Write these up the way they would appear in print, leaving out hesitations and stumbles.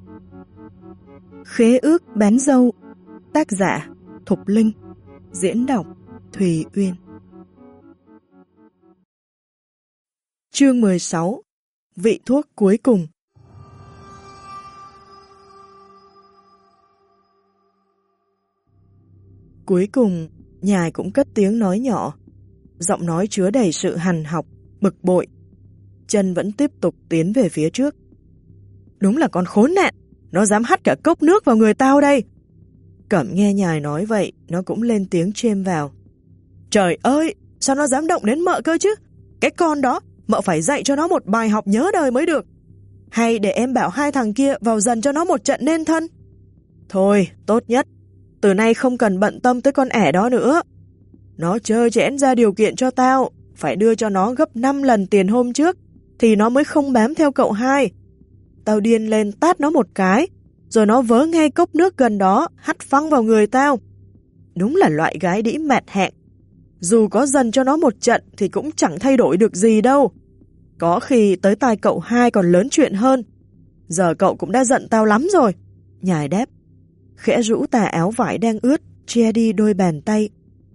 Khế ước bán dâu. Tác giả Thục Linh. Diễn đọc Thùy Uyên. Chương 16. Vị thuốc cuối cùng. Cuối cùng, Nhài cũng cất tiếng nói nhỏ. Giọng nói chứa đầy sự hằn học, bực bội. Chân vẫn tiếp tục tiến về phía trước. Đúng là con khốn nạn, nó dám hắt cả cốc nước vào người tao đây. Cẩm nghe Nhài nói vậy, nó cũng lên tiếng chêm vào. Trời ơi, sao nó dám động đến mợ cơ chứ? Cái con đó, mợ phải dạy cho nó một bài học nhớ đời mới được. Hay để em bảo hai thằng kia vào dần cho nó một trận nên thân. Thôi, tốt nhất, từ nay không cần bận tâm tới con ẻ đó nữa. Nó trơ trẽn ra điều kiện cho tao, phải đưa cho nó gấp 5 lần tiền hôm trước, thì nó mới không bám theo cậu hai. Tao điên lên tát nó một cái, rồi nó vớ ngay cốc nước gần đó, hắt phăng vào người tao. Đúng là loại gái đĩ mạt hạng. Dù có dần cho nó một trận thì cũng chẳng thay đổi được gì đâu. Có khi tới tai cậu hai còn lớn chuyện hơn. Giờ cậu cũng đã giận tao lắm rồi. Nhài đáp, khẽ rũ tà áo vải đang ướt, che đi đôi bàn tay.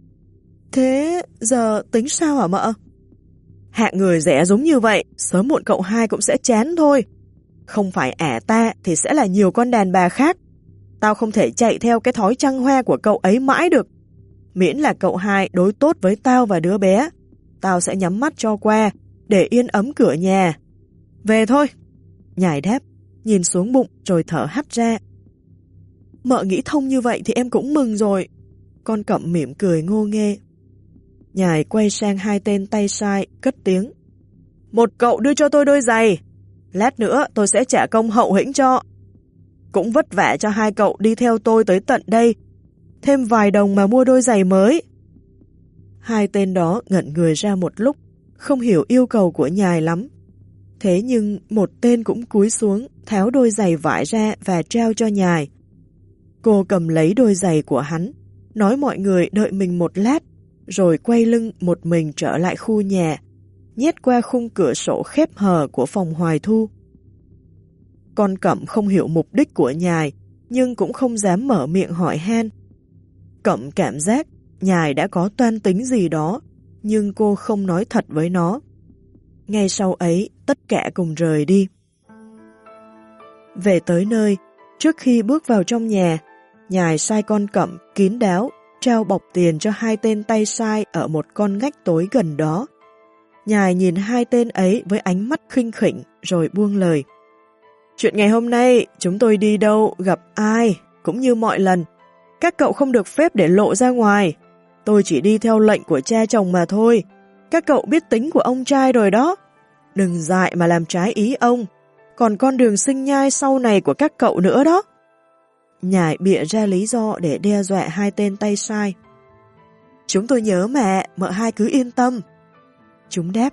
Thế giờ tính sao hả mợ? Hạng người rẻ giống như vậy, sớm muộn cậu hai cũng sẽ chán thôi. Không phải ẻ ta thì sẽ là nhiều con đàn bà khác. Tao không thể chạy theo cái thói trăng hoa của cậu ấy mãi được. Miễn là cậu hai đối tốt với tao và đứa bé, tao sẽ nhắm mắt cho qua, để yên ấm cửa nhà. Về thôi. Nhài đáp, nhìn xuống bụng rồi thở hắt ra. Mợ nghĩ thông như vậy thì em cũng mừng rồi. Con Cẩm mỉm cười ngô nghê. Nhài quay sang hai tên tay sai, cất tiếng. Một cậu đưa cho tôi đôi giày. Lát nữa tôi sẽ trả công hậu hĩnh cho. Cũng vất vả cho hai cậu đi theo tôi tới tận đây. Thêm vài đồng mà mua đôi giày mới. Hai tên đó ngẩn người ra một lúc, không hiểu yêu cầu của Nhài lắm. Thế nhưng một tên cũng cúi xuống, tháo đôi giày vải ra và trao cho Nhài. Cô cầm lấy đôi giày của hắn, nói mọi người đợi mình một lát, rồi quay lưng một mình trở lại khu nhà, nhét qua khung cửa sổ khép hờ của phòng Hoài Thu. Con Cẩm không hiểu mục đích của Nhài, nhưng cũng không dám mở miệng hỏi han. Cẩm cảm giác Nhài đã có toan tính gì đó, nhưng cô không nói thật với nó. Ngay sau ấy, tất cả cùng rời đi. Về tới nơi, trước khi bước vào trong nhà, Nhài sai con Cẩm kín đáo, trao bọc tiền cho hai tên tay sai ở một con ngách tối gần đó. Nhài nhìn hai tên ấy với ánh mắt khinh khỉnh rồi buông lời. Chuyện ngày hôm nay, chúng tôi đi đâu, gặp ai, cũng như mọi lần. Các cậu không được phép để lộ ra ngoài. Tôi chỉ đi theo lệnh của cha chồng mà thôi. Các cậu biết tính của ông trai rồi đó. Đừng dại mà làm trái ý ông. Còn con đường sinh nhai sau này của các cậu nữa đó. Nhài bịa ra lý do để đe dọa hai tên tay sai. Chúng tôi nhớ mà, mợ hai cứ yên tâm. Chúng đáp.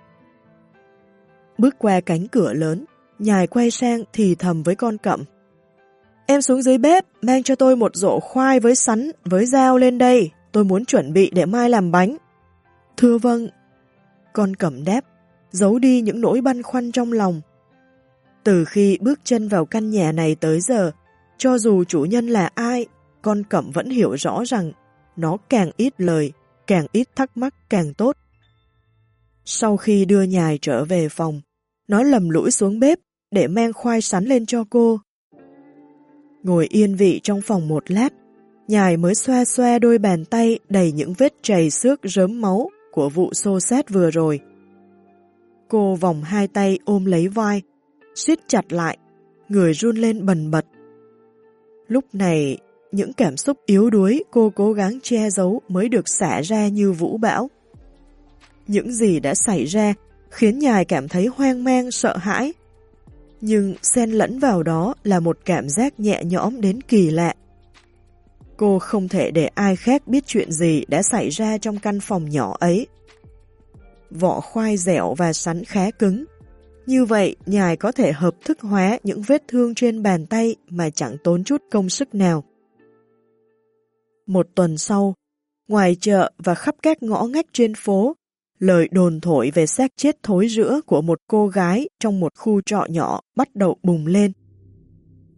Bước qua cánh cửa lớn, Nhài quay sang thì thầm với con Cẩm. Em xuống dưới bếp, mang cho tôi một rổ khoai với sắn, với dao lên đây. Tôi muốn chuẩn bị để mai làm bánh. Thưa vâng. Con Cẩm đáp, giấu đi những nỗi băn khoăn trong lòng. Từ khi bước chân vào căn nhà này tới giờ, cho dù chủ nhân là ai, con Cẩm vẫn hiểu rõ rằng nó càng ít lời, càng ít thắc mắc càng tốt. Sau khi đưa Nhài trở về phòng, nó lầm lũi xuống bếp để mang khoai sắn lên cho cô. Ngồi yên vị trong phòng một lát, Nhài mới xoa xoa đôi bàn tay đầy những vết trầy xước rớm máu của vụ xô xát vừa rồi. Cô vòng hai tay ôm lấy vai, siết chặt lại, người run lên bần bật. Lúc này, những cảm xúc yếu đuối cô cố gắng che giấu mới được xả ra như vũ bão. Những gì đã xảy ra khiến Nhài cảm thấy hoang mang, sợ hãi. Nhưng xen lẫn vào đó là một cảm giác nhẹ nhõm đến kỳ lạ. Cô không thể để ai khác biết chuyện gì đã xảy ra trong căn phòng nhỏ ấy. Vỏ khoai dẻo và sắn khá cứng. Như vậy, Nhài có thể hợp thức hóa những vết thương trên bàn tay mà chẳng tốn chút công sức nào. Một tuần sau, ngoài chợ và khắp các ngõ ngách trên phố, lời đồn thổi về xác chết thối rữa của một cô gái trong một khu trọ nhỏ bắt đầu bùng lên.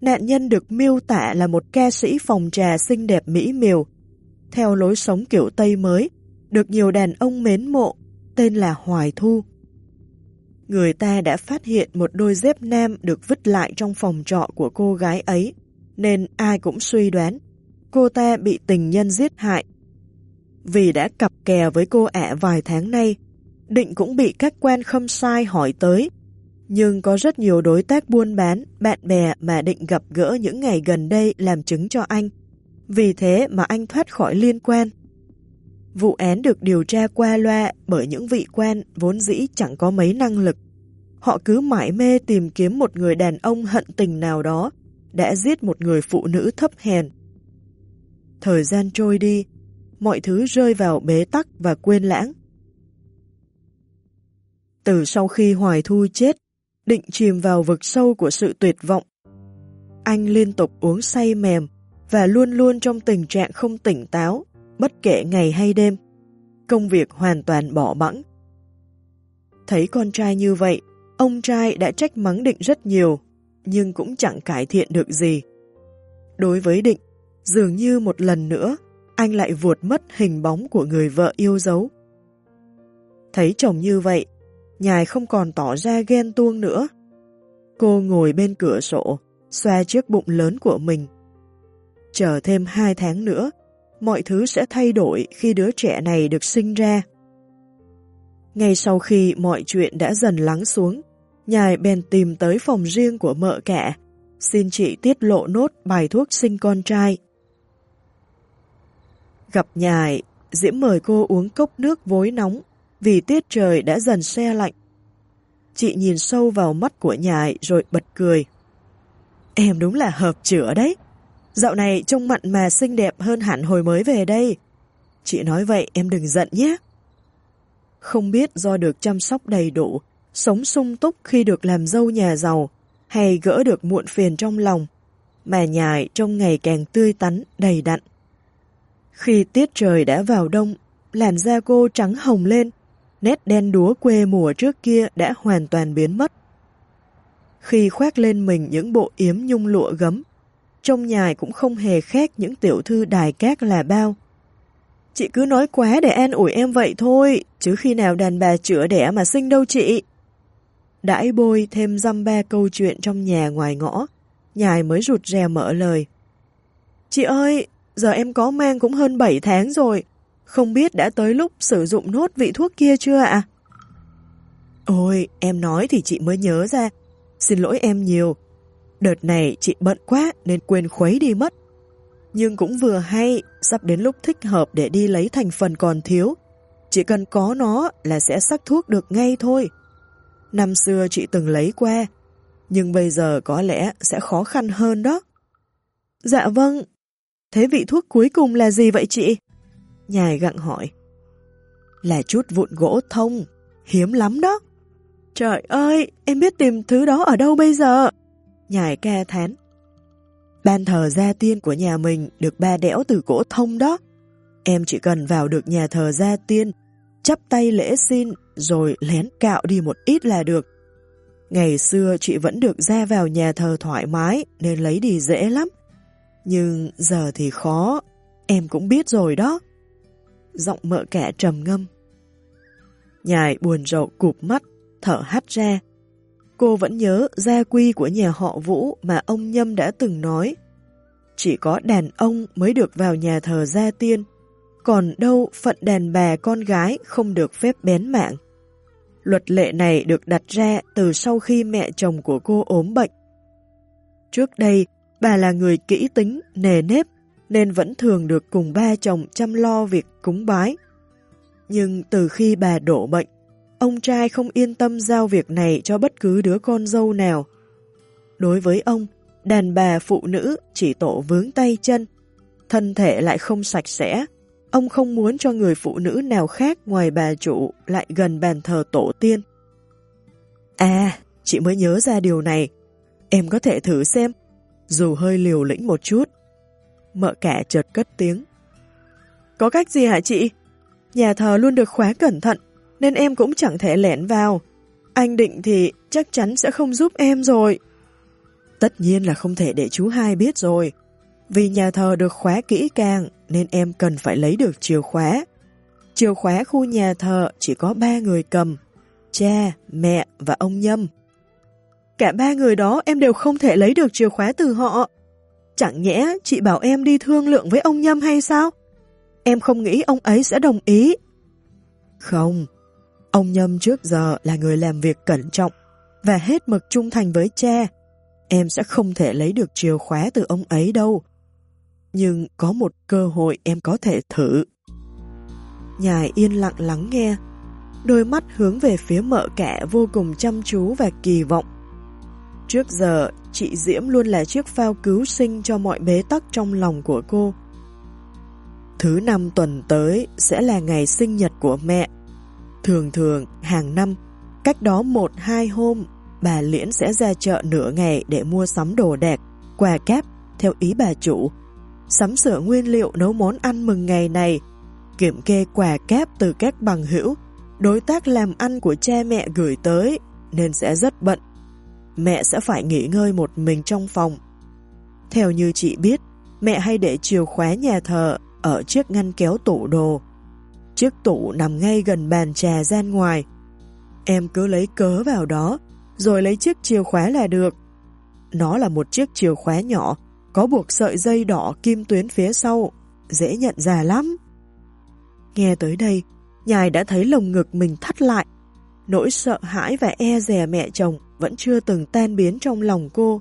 nạn nhân được miêu tả là một ca sĩ phòng trà xinh đẹp mỹ miều, theo lối sống kiểu Tây mới, được nhiều đàn ông mến mộ, tên là Hoài Thu. Người ta đã phát hiện một đôi dép nam được vứt lại trong phòng trọ của cô gái ấy, nên ai cũng suy đoán cô ta bị tình nhân giết hại. Vì đã cặp kè với cô ả vài tháng nay, Định cũng bị các quan khâm sai hỏi tới, nhưng có rất nhiều đối tác buôn bán, bạn bè mà Định gặp gỡ những ngày gần đây làm chứng cho anh. Vì thế mà anh thoát khỏi liên quan. Vụ án được điều tra qua loa bởi những vị quan vốn dĩ chẳng có mấy năng lực. Họ cứ mải mê tìm kiếm một người đàn ông hận tình nào đó đã giết một người phụ nữ thấp hèn. Thời gian trôi đi, mọi thứ rơi vào bế tắc và quên lãng. Từ sau khi Hoài Thu chết, Định chìm vào vực sâu của sự tuyệt vọng. Anh liên tục uống say mềm và luôn luôn trong tình trạng không tỉnh táo, bất kể ngày hay đêm. Công việc hoàn toàn bỏ bẵng. Thấy con trai như vậy, ông trai đã trách mắng Định rất nhiều, nhưng cũng chẳng cải thiện được gì. Đối với Định, dường như một lần nữa, anh lại vuột mất hình bóng của người vợ yêu dấu. Thấy chồng như vậy, Nhài không còn tỏ ra ghen tuông nữa. Cô ngồi bên cửa sổ, xoa chiếc bụng lớn của mình. Chờ thêm 2 tháng nữa, mọi thứ sẽ thay đổi khi đứa trẻ này được sinh ra. Ngay sau khi mọi chuyện đã dần lắng xuống, Nhài bèn tìm tới phòng riêng của mợ cả, xin chị tiết lộ nốt bài thuốc sinh con trai. Gặp Nhài, Diễm mời cô uống cốc nước vối nóng, vì tiết trời đã dần se lạnh. Chị nhìn sâu vào mắt của Nhài rồi bật cười. Em đúng là hợp chữa đấy. Dạo này trông mặn mà xinh đẹp hơn hẳn hồi mới về đây. Chị nói vậy em đừng giận nhé. Không biết do được chăm sóc đầy đủ, sống sung túc khi được làm dâu nhà giàu, hay gỡ được muộn phiền trong lòng, mà Nhài trông ngày càng tươi tắn, đầy đặn. Khi tiết trời đã vào đông, làn da cô trắng hồng lên, nét đen đúa quê mùa trước kia đã hoàn toàn biến mất. Khi khoác lên mình những bộ yếm nhung lụa gấm, trông Nhài cũng không hề khác những tiểu thư đài cát là bao. Chị cứ nói quá để an ủi em vậy thôi, chứ khi nào đàn bà chữa đẻ mà sinh đâu chị. Đãi bôi thêm dăm ba câu chuyện trong nhà ngoài ngõ, Nhài mới rụt rè mở lời. Chị ơi, giờ em có mang cũng hơn 7 tháng rồi, không biết đã tới lúc sử dụng nốt vị thuốc kia chưa ạ? Ôi, em nói thì chị mới nhớ ra, xin lỗi em nhiều. Đợt này chị bận quá nên quên khuấy đi mất. Nhưng cũng vừa hay, sắp đến lúc thích hợp để đi lấy thành phần còn thiếu. Chỉ cần có nó là sẽ sắc thuốc được ngay thôi. Năm xưa chị từng lấy qua, nhưng bây giờ có lẽ sẽ khó khăn hơn đó. Dạ vâng. Thế vị thuốc cuối cùng là gì vậy chị? Nhài gặng hỏi. Là chút vụn gỗ thông, hiếm lắm đó. Trời ơi, em biết tìm thứ đó ở đâu bây giờ? Nhài ca thán. Ban thờ gia tiên của nhà mình được ba đẽo từ gỗ thông đó. Em chỉ cần vào được nhà thờ gia tiên, chắp tay lễ xin rồi lén cạo đi một ít là được. Ngày xưa chị vẫn được ra vào nhà thờ thoải mái nên lấy đi dễ lắm. Nhưng giờ thì khó, em cũng biết rồi đó. Giọng mợ cả trầm ngâm. Nhài buồn rầu cụp mắt, thở hắt ra. Cô vẫn nhớ gia quy của nhà họ Vũ mà ông Nhâm đã từng nói. Chỉ có đàn ông mới được vào nhà thờ gia tiên, còn đâu phận đàn bà con gái không được phép bén mảng. Luật lệ này được đặt ra từ sau khi mẹ chồng của cô ốm bệnh. Trước đây, bà là người kỹ tính, nề nếp, nên vẫn thường được cùng ba chồng chăm lo việc cúng bái. Nhưng từ khi bà đổ bệnh, ông trai không yên tâm giao việc này cho bất cứ đứa con dâu nào. Đối với ông, đàn bà phụ nữ chỉ tổ vướng tay chân, thân thể lại không sạch sẽ. Ông không muốn cho người phụ nữ nào khác ngoài bà chủ lại gần bàn thờ tổ tiên. À, chị mới nhớ ra điều này. Em có thể thử xem, dù hơi liều lĩnh một chút. Mợ cả chợt cất tiếng. Có cách gì hả chị? Nhà thờ luôn được khóa cẩn thận, nên em cũng chẳng thể lẻn vào. Anh Định thì chắc chắn sẽ không giúp em rồi. Tất nhiên là không thể để chú hai biết rồi. Vì nhà thờ được khóa kỹ càng nên em cần phải lấy được chìa khóa. Chìa khóa khu nhà thờ chỉ có 3 người cầm, cha, mẹ và ông Nhâm. Cả 3 người đó em đều không thể lấy được chìa khóa từ họ. Chẳng nhẽ chị bảo em đi thương lượng với ông Nhâm hay sao? Em không nghĩ ông ấy sẽ đồng ý. Không, ông Nhâm trước giờ là người làm việc cẩn trọng và hết mực trung thành với cha. Em sẽ không thể lấy được chìa khóa từ ông ấy đâu. Nhưng có một cơ hội em có thể thử. Nhài yên lặng lắng nghe, đôi mắt hướng về phía mợ cả vô cùng chăm chú và kỳ vọng. Trước giờ, chị Diễm luôn là chiếc phao cứu sinh cho mọi bế tắc trong lòng của cô. Thứ 5 tuần tới sẽ là ngày sinh nhật của mẹ. Thường hàng năm, cách đó 1-2 hôm, bà Liễn sẽ ra chợ nửa ngày để mua sắm đồ đạc, quà cáp theo ý bà chủ, sắm sửa nguyên liệu nấu món ăn mừng ngày này, kiểm kê quà cáp từ các bằng hữu, đối tác làm ăn của cha mẹ gửi tới, nên sẽ rất bận. Mẹ sẽ phải nghỉ ngơi một mình trong phòng. Theo như chị biết, mẹ hay để chìa khóa nhà thờ ở chiếc ngăn kéo tủ đồ. Chiếc tủ nằm ngay gần bàn trà gian ngoài. Em cứ lấy cớ vào đó, rồi lấy chiếc chìa khóa là được. Nó là một chiếc chìa khóa nhỏ, có buộc sợi dây đỏ kim tuyến phía sau, dễ nhận ra lắm. Nghe tới đây, Nhài đã thấy lồng ngực mình thắt lại. Nỗi sợ hãi và e dè mẹ chồng vẫn chưa từng tan biến trong lòng cô.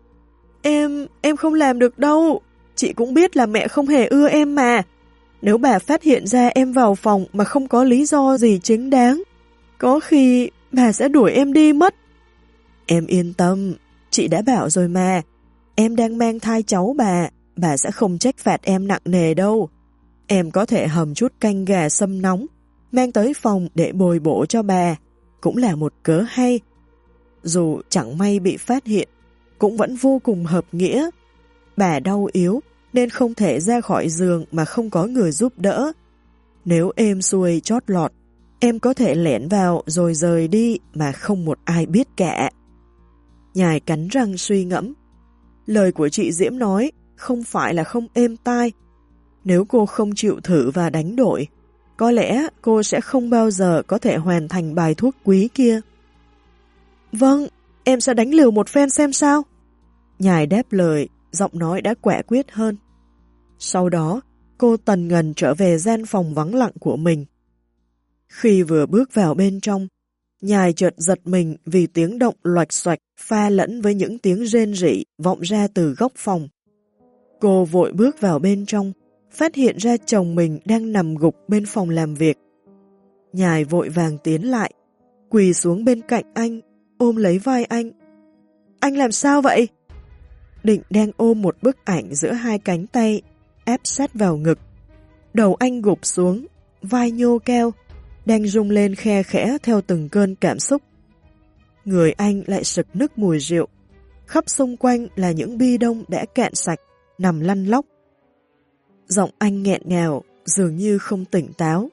Em không làm được đâu. Chị cũng biết là mẹ không hề ưa em mà. Nếu bà phát hiện ra em vào phòng mà không có lý do gì chính đáng, có khi bà sẽ đuổi em đi mất. Em yên tâm, chị đã bảo rồi mà. Em đang mang thai cháu bà sẽ không trách phạt em nặng nề đâu. Em có thể hầm chút canh gà sâm nóng, mang tới phòng để bồi bổ cho bà, cũng là một cớ hay. Dù chẳng may bị phát hiện, cũng vẫn vô cùng hợp nghĩa. Bà đau yếu nên không thể ra khỏi giường mà không có người giúp đỡ. Nếu êm xuôi chót lọt, em có thể lẻn vào rồi rời đi mà không một ai biết cả. Nhài cắn răng suy ngẫm. Lời của chị Diễm nói không phải là không êm tai. Nếu cô không chịu thử và đánh đổi, có lẽ cô sẽ không bao giờ có thể hoàn thành bài thuốc quý kia. Vâng, em sẽ đánh liều một phen xem sao. Nhài đáp lời, giọng nói đã quả quyết hơn. Sau đó, cô tần ngần trở về gian phòng vắng lặng của mình. Khi vừa bước vào bên trong, Nhài chợt giật mình vì tiếng động loạch xoạch pha lẫn với những tiếng rên rỉ vọng ra từ góc phòng. Cô vội bước vào bên trong, phát hiện ra chồng mình đang nằm gục bên phòng làm việc. Nhài vội vàng tiến lại, quỳ xuống bên cạnh anh, ôm lấy vai anh. Anh làm sao vậy? Định đang ôm một bức ảnh giữa hai cánh tay, áp sát vào ngực. Đầu anh gục xuống, vai nhô keo, đang rung lên khe khẽ theo từng cơn cảm xúc. Người anh lại sực nức mùi rượu, khắp xung quanh là những bi đông đã cạn sạch, nằm lăn lóc. Giọng anh nghẹn ngào, dường như không tỉnh táo.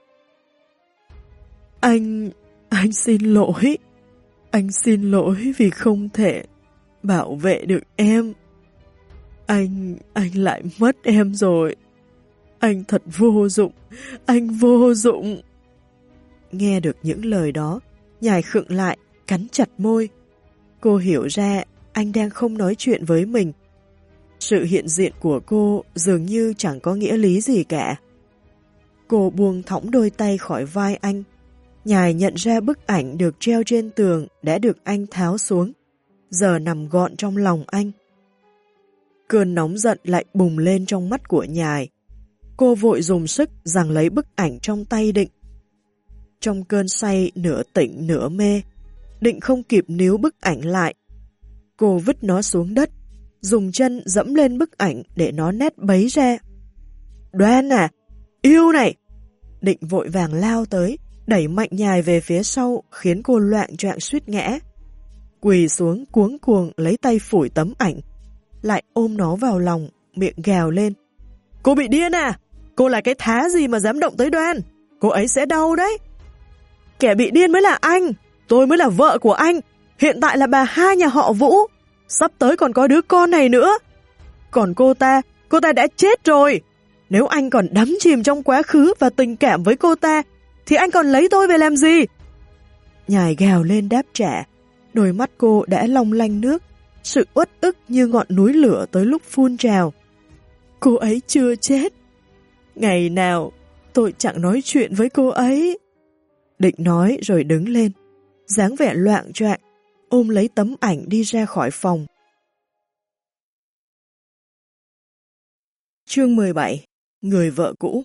Anh xin lỗi. Anh xin lỗi vì không thể bảo vệ được em. Anh lại mất em rồi. Anh thật vô dụng, anh vô dụng. Nghe được những lời đó, Nhài khựng lại, cắn chặt môi. Cô hiểu ra anh đang không nói chuyện với mình. Sự hiện diện của cô dường như chẳng có nghĩa lý gì cả. Cô buông thõng đôi tay khỏi vai anh. Nhài nhận ra bức ảnh được treo trên tường đã được anh tháo xuống, giờ nằm gọn trong lòng anh. Cơn nóng giận lại bùng lên trong mắt của Nhài. Cô vội dùng sức giằng lấy bức ảnh trong tay Định. Trong cơn say nửa tỉnh nửa mê, Định không kịp níu bức ảnh lại. Cô vứt nó xuống đất, dùng chân dẫm lên bức ảnh để nó nét bấy ra. Đoan à, yêu này! Định vội vàng lao tới, đẩy mạnh Nhài về phía sau khiến cô loạng choạng suýt ngã. Quỳ xuống cuống cuồng lấy tay phủi tấm ảnh, lại ôm nó vào lòng, miệng gào lên. Cô bị điên à? Cô là cái thá gì mà dám động tới Đoan? Cô ấy sẽ đau đấy. Kẻ bị điên mới là anh, tôi mới là vợ của anh, hiện tại là bà hai nhà họ Vũ. Sắp tới còn có đứa con này nữa. Còn cô ta đã chết rồi. Nếu anh còn đắm chìm trong quá khứ và tình cảm với cô ta, thì anh còn lấy tôi về làm gì? Nhài gào lên đáp trả. Đôi mắt cô đã long lanh nước, sự uất ức như ngọn núi lửa tới lúc phun trào. Cô ấy chưa chết. Ngày nào tôi chẳng nói chuyện với cô ấy. Định nói rồi đứng lên, dáng vẻ loạng choạng, ôm lấy tấm ảnh đi ra khỏi phòng. Chương 17. Người vợ cũ.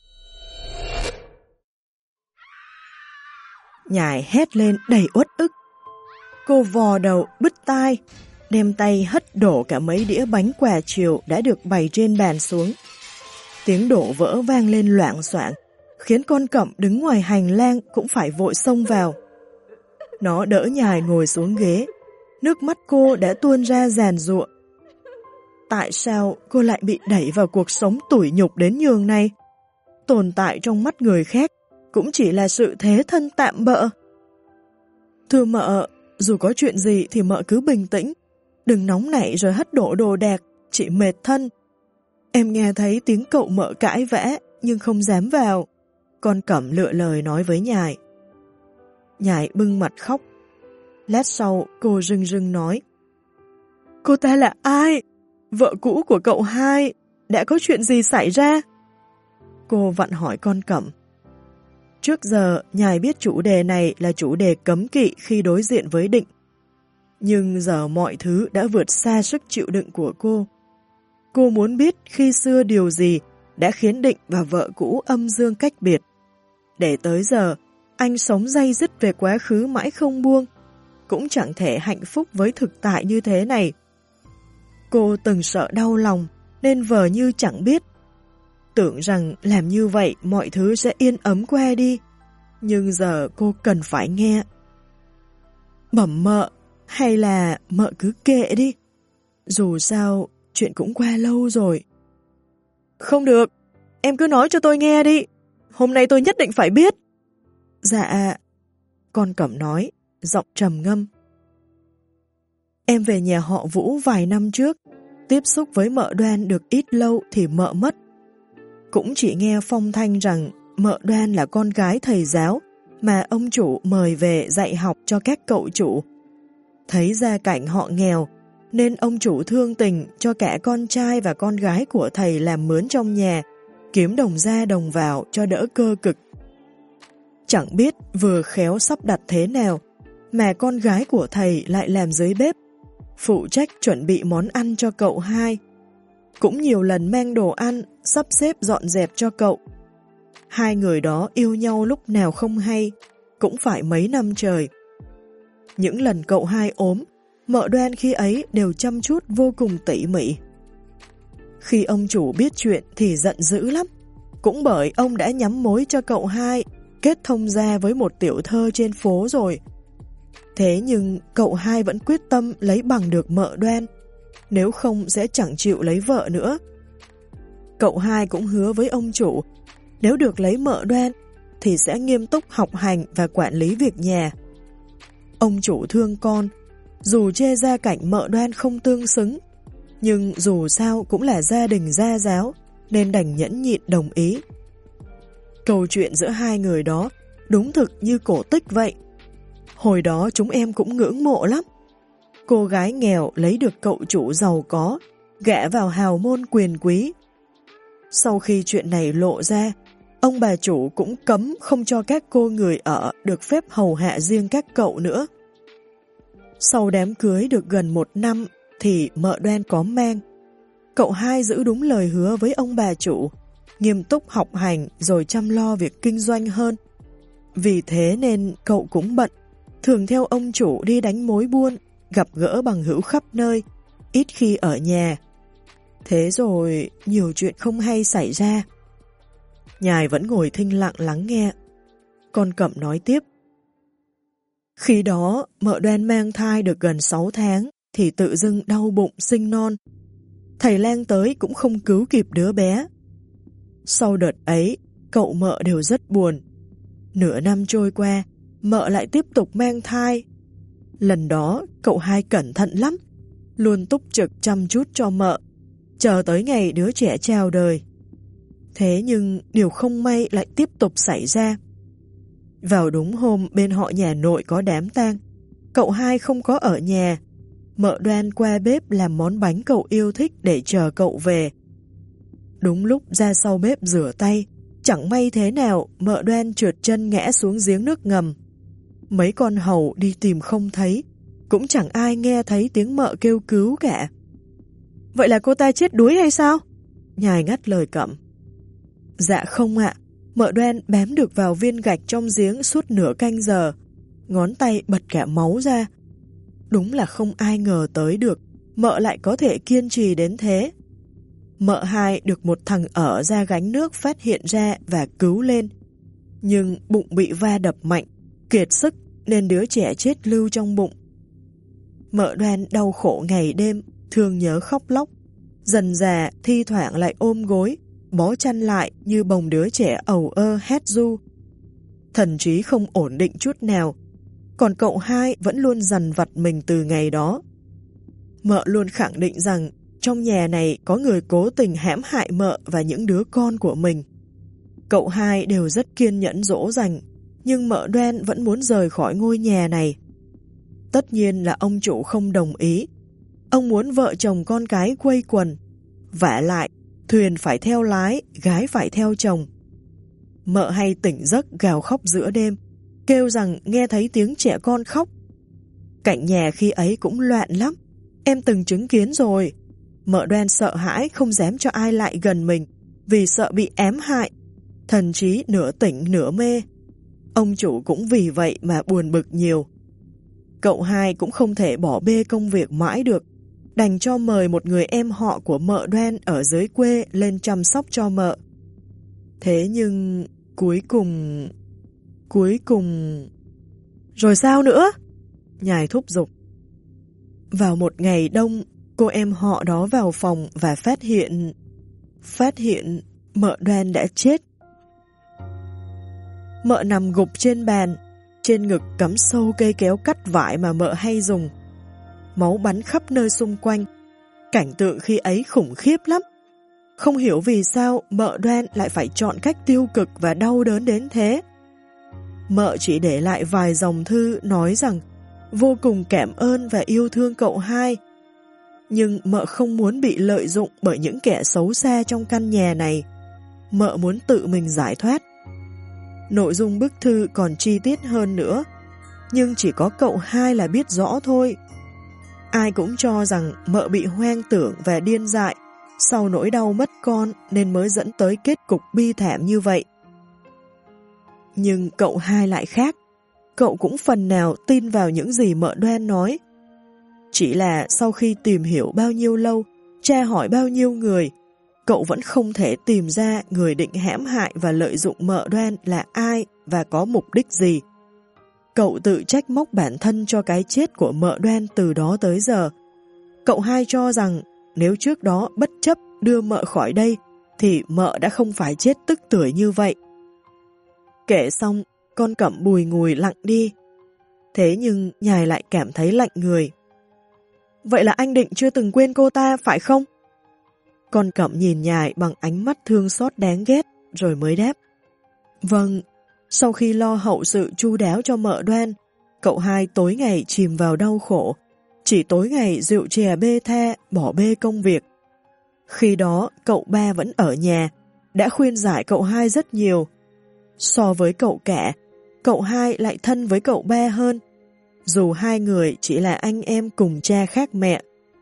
Nhài hét lên đầy uất ức. Cô vò đầu, bứt tai, đem tay hất đổ cả mấy đĩa bánh quà chiều đã được bày trên bàn xuống. Tiếng đổ vỡ vang lên loạng xoạng, khiến con Cẩm đứng ngoài hành lang cũng phải vội xông vào. Nó đỡ Nhài ngồi xuống ghế, nước mắt cô đã tuôn ra giàn giụa. Tại sao cô lại bị đẩy vào cuộc sống tủi nhục đến nhường này? Tồn tại trong mắt người khác cũng chỉ là sự thế thân tạm bợ. Thưa mợ, dù có chuyện gì thì mợ cứ bình tĩnh, đừng nóng nảy rồi hất đổ đồ đạc, chị mệt thân. Em nghe thấy tiếng cậu mợ cãi vã nhưng không dám vào. Con Cẩm lựa lời nói với Nhài. Nhài bưng mặt khóc. Lát sau cô rưng rưng nói: Cô ta là ai? Vợ cũ của cậu hai. Đã có chuyện gì xảy ra? Cô vặn hỏi con Cẩm. Trước giờ Nhài biết chủ đề này là chủ đề cấm kỵ khi đối diện với Định. Nhưng giờ mọi thứ đã vượt xa sức chịu đựng của cô. Cô muốn biết khi xưa điều gì đã khiến Định và vợ cũ âm dương cách biệt. Để tới giờ, anh sống day dứt về quá khứ mãi không buông, cũng chẳng thể hạnh phúc với thực tại như thế này. Cô từng sợ đau lòng, nên vờ như chẳng biết. Tưởng rằng làm như vậy mọi thứ sẽ yên ấm qua đi, nhưng giờ cô cần phải nghe. Bẩm mợ, hay là mợ cứ kệ đi. Dù sao, chuyện cũng qua lâu rồi. Không được, em cứ nói cho tôi nghe đi. Hôm nay tôi nhất định phải biết. Dạ, con Cẩm nói, giọng trầm ngâm. Em về nhà họ Vũ vài năm trước, tiếp xúc với mợ Đoan được ít lâu thì mợ mất. Cũng chỉ nghe phong thanh rằng mợ Đoan là con gái thầy giáo mà ông chủ mời về dạy học cho các cậu chủ. Thấy gia cảnh họ nghèo, nên ông chủ thương tình cho cả con trai và con gái của thầy làm mướn trong nhà, kiếm đồng ra đồng vào cho đỡ cơ cực. Chẳng biết vừa khéo sắp đặt thế nào, mà con gái của thầy lại làm dưới bếp, phụ trách chuẩn bị món ăn cho cậu hai. Cũng nhiều lần mang đồ ăn, sắp xếp dọn dẹp cho cậu. Hai người đó yêu nhau lúc nào không hay, cũng phải mấy năm trời. Những lần cậu hai ốm, mợ Đoan khi ấy đều chăm chút vô cùng tỉ mỉ. Khi ông chủ biết chuyện thì giận dữ lắm, cũng bởi ông đã nhắm mối cho cậu hai kết thông gia với một tiểu thơ trên phố rồi. Thế nhưng cậu hai vẫn quyết tâm lấy bằng được mợ Đoan, nếu không sẽ chẳng chịu lấy vợ nữa. Cậu hai cũng hứa với ông chủ, nếu được lấy mợ Đoan thì sẽ nghiêm túc học hành và quản lý việc nhà. Ông chủ thương con, dù chê gia cảnh mợ Đoan không tương xứng, nhưng dù sao cũng là gia đình gia giáo, nên đành nhẫn nhịn đồng ý. Câu chuyện giữa hai người đó đúng thực như cổ tích vậy. Hồi đó chúng em cũng ngưỡng mộ lắm. Cô gái nghèo lấy được cậu chủ giàu có, gả vào hào môn quyền quý. Sau khi chuyện này lộ ra, ông bà chủ cũng cấm không cho các cô người ở được phép hầu hạ riêng các cậu nữa. Sau đám cưới được gần 1 năm thì mợ Đoan có mang. Cậu hai giữ đúng lời hứa với ông bà chủ, nghiêm túc học hành rồi chăm lo việc kinh doanh hơn. Vì thế nên cậu cũng bận, thường theo ông chủ đi đánh mối buôn, gặp gỡ bằng hữu khắp nơi, ít khi ở nhà. Thế rồi nhiều chuyện không hay xảy ra. Nhài vẫn ngồi thinh lặng lắng nghe. Con Cẩm nói tiếp. Khi đó mợ Đoan mang thai được gần 6 tháng thì tự dưng đau bụng sinh non. Thầy lang tới cũng không cứu kịp đứa bé. Sau đợt ấy, cậu mợ đều rất buồn. Nửa năm trôi qua, mợ lại tiếp tục mang thai. Lần đó cậu hai cẩn thận lắm, luôn túc trực chăm chút cho mợ, chờ tới ngày đứa trẻ chào đời. Thế nhưng điều không may lại tiếp tục xảy ra. Vào đúng hôm bên họ nhà nội có đám tang, cậu hai không có ở nhà. Mợ Đoan qua bếp làm món bánh cậu yêu thích để chờ cậu về. Đúng lúc ra sau bếp rửa tay, chẳng may thế nào mợ Đoan trượt chân ngã xuống giếng nước ngầm. Mấy con hầu đi tìm không thấy, cũng chẳng ai nghe thấy tiếng mợ kêu cứu cả. Vậy là cô ta chết đuối hay sao? Nhài ngắt lời Cẩm. Dạ không ạ, mợ Đoan bám được vào viên gạch trong giếng suốt nửa canh giờ, ngón tay bật cả máu ra. Đúng là không ai ngờ tới được, mợ lại có thể kiên trì đến thế. Mợ hai được một thằng ở ra gánh nước phát hiện ra và cứu lên. Nhưng bụng bị va đập mạnh, kiệt sức nên đứa trẻ chết lưu trong bụng. Mợ Đoan đau khổ ngày đêm, thương nhớ khóc lóc. Dần dà thi thoảng lại ôm gối, bó chăn lại như bồng đứa trẻ ầu ơ hét ru. Thần trí không ổn định chút nào, còn cậu hai vẫn luôn dằn vặt mình từ ngày đó. Mợ luôn khẳng định rằng trong nhà này có người cố tình hãm hại mợ và những đứa con của mình. Cậu hai đều rất kiên nhẫn dỗ dành, nhưng mợ Đoan vẫn muốn rời khỏi ngôi nhà này. Tất nhiên là ông chủ không đồng ý. Ông muốn vợ chồng con cái quây quần. Vả lại, thuyền phải theo lái, gái phải theo chồng. Mợ hay tỉnh giấc gào khóc giữa đêm, kêu rằng nghe thấy tiếng trẻ con khóc. Cảnh nhà khi ấy cũng loạn lắm, em từng chứng kiến rồi. Mợ Đoan sợ hãi không dám cho ai lại gần mình, vì sợ bị ám hại, thần trí nửa tỉnh nửa mê. Ông chủ cũng vì vậy mà buồn bực nhiều. Cậu hai cũng không thể bỏ bê công việc mãi được, đành cho mời một người em họ của mợ Đoan ở dưới quê lên chăm sóc cho mợ. Thế nhưng cuối cùng... Rồi sao nữa? Nhài thúc giục. Vào một ngày đông, cô em họ đó vào phòng và phát hiện mợ Đoan đã chết. Mợ nằm gục trên bàn, trên ngực cắm sâu cây kéo cắt vải mà mợ hay dùng. Máu bắn khắp nơi xung quanh. Cảnh tượng khi ấy khủng khiếp lắm. Không hiểu vì sao mợ Đoan lại phải chọn cách tiêu cực và đau đớn đến thế. Mợ chỉ để lại vài dòng thư nói rằng vô cùng cảm ơn và yêu thương cậu hai. Nhưng mợ không muốn bị lợi dụng bởi những kẻ xấu xa trong căn nhà này. Mợ muốn tự mình giải thoát. Nội dung bức thư còn chi tiết hơn nữa, nhưng chỉ có cậu hai là biết rõ thôi. Ai cũng cho rằng mợ bị hoang tưởng và điên dại sau nỗi đau mất con nên mới dẫn tới kết cục bi thảm như vậy. Nhưng cậu hai lại khác. Cậu cũng phần nào tin vào những gì mợ Đoan nói. Chỉ là sau khi tìm hiểu bao nhiêu lâu, tra hỏi bao nhiêu người, cậu vẫn không thể tìm ra người định hãm hại và lợi dụng mợ Đoan là ai và có mục đích gì. Cậu tự trách móc bản thân cho cái chết của mợ Đoan từ đó tới giờ. Cậu hai cho rằng nếu trước đó bất chấp đưa mợ khỏi đây thì mợ đã không phải chết tức tưởi như vậy. Kể xong, con Cẩm bùi ngùi lặng đi. Thế nhưng Nhài lại cảm thấy lạnh người. Vậy là anh Định chưa từng quên cô ta, phải không? Con Cẩm nhìn Nhài bằng ánh mắt thương xót đáng ghét, rồi mới đáp. Vâng, sau khi lo hậu sự chu đáo cho mợ Đoan, cậu hai tối ngày chìm vào đau khổ, chỉ tối ngày rượu chè bê tha, bỏ bê công việc. Khi đó, cậu ba vẫn ở nhà, đã khuyên giải cậu hai rất nhiều. So với cậu cả, cậu hai lại thân với cậu ba hơn, dù hai người chỉ là anh em cùng cha khác mẹ.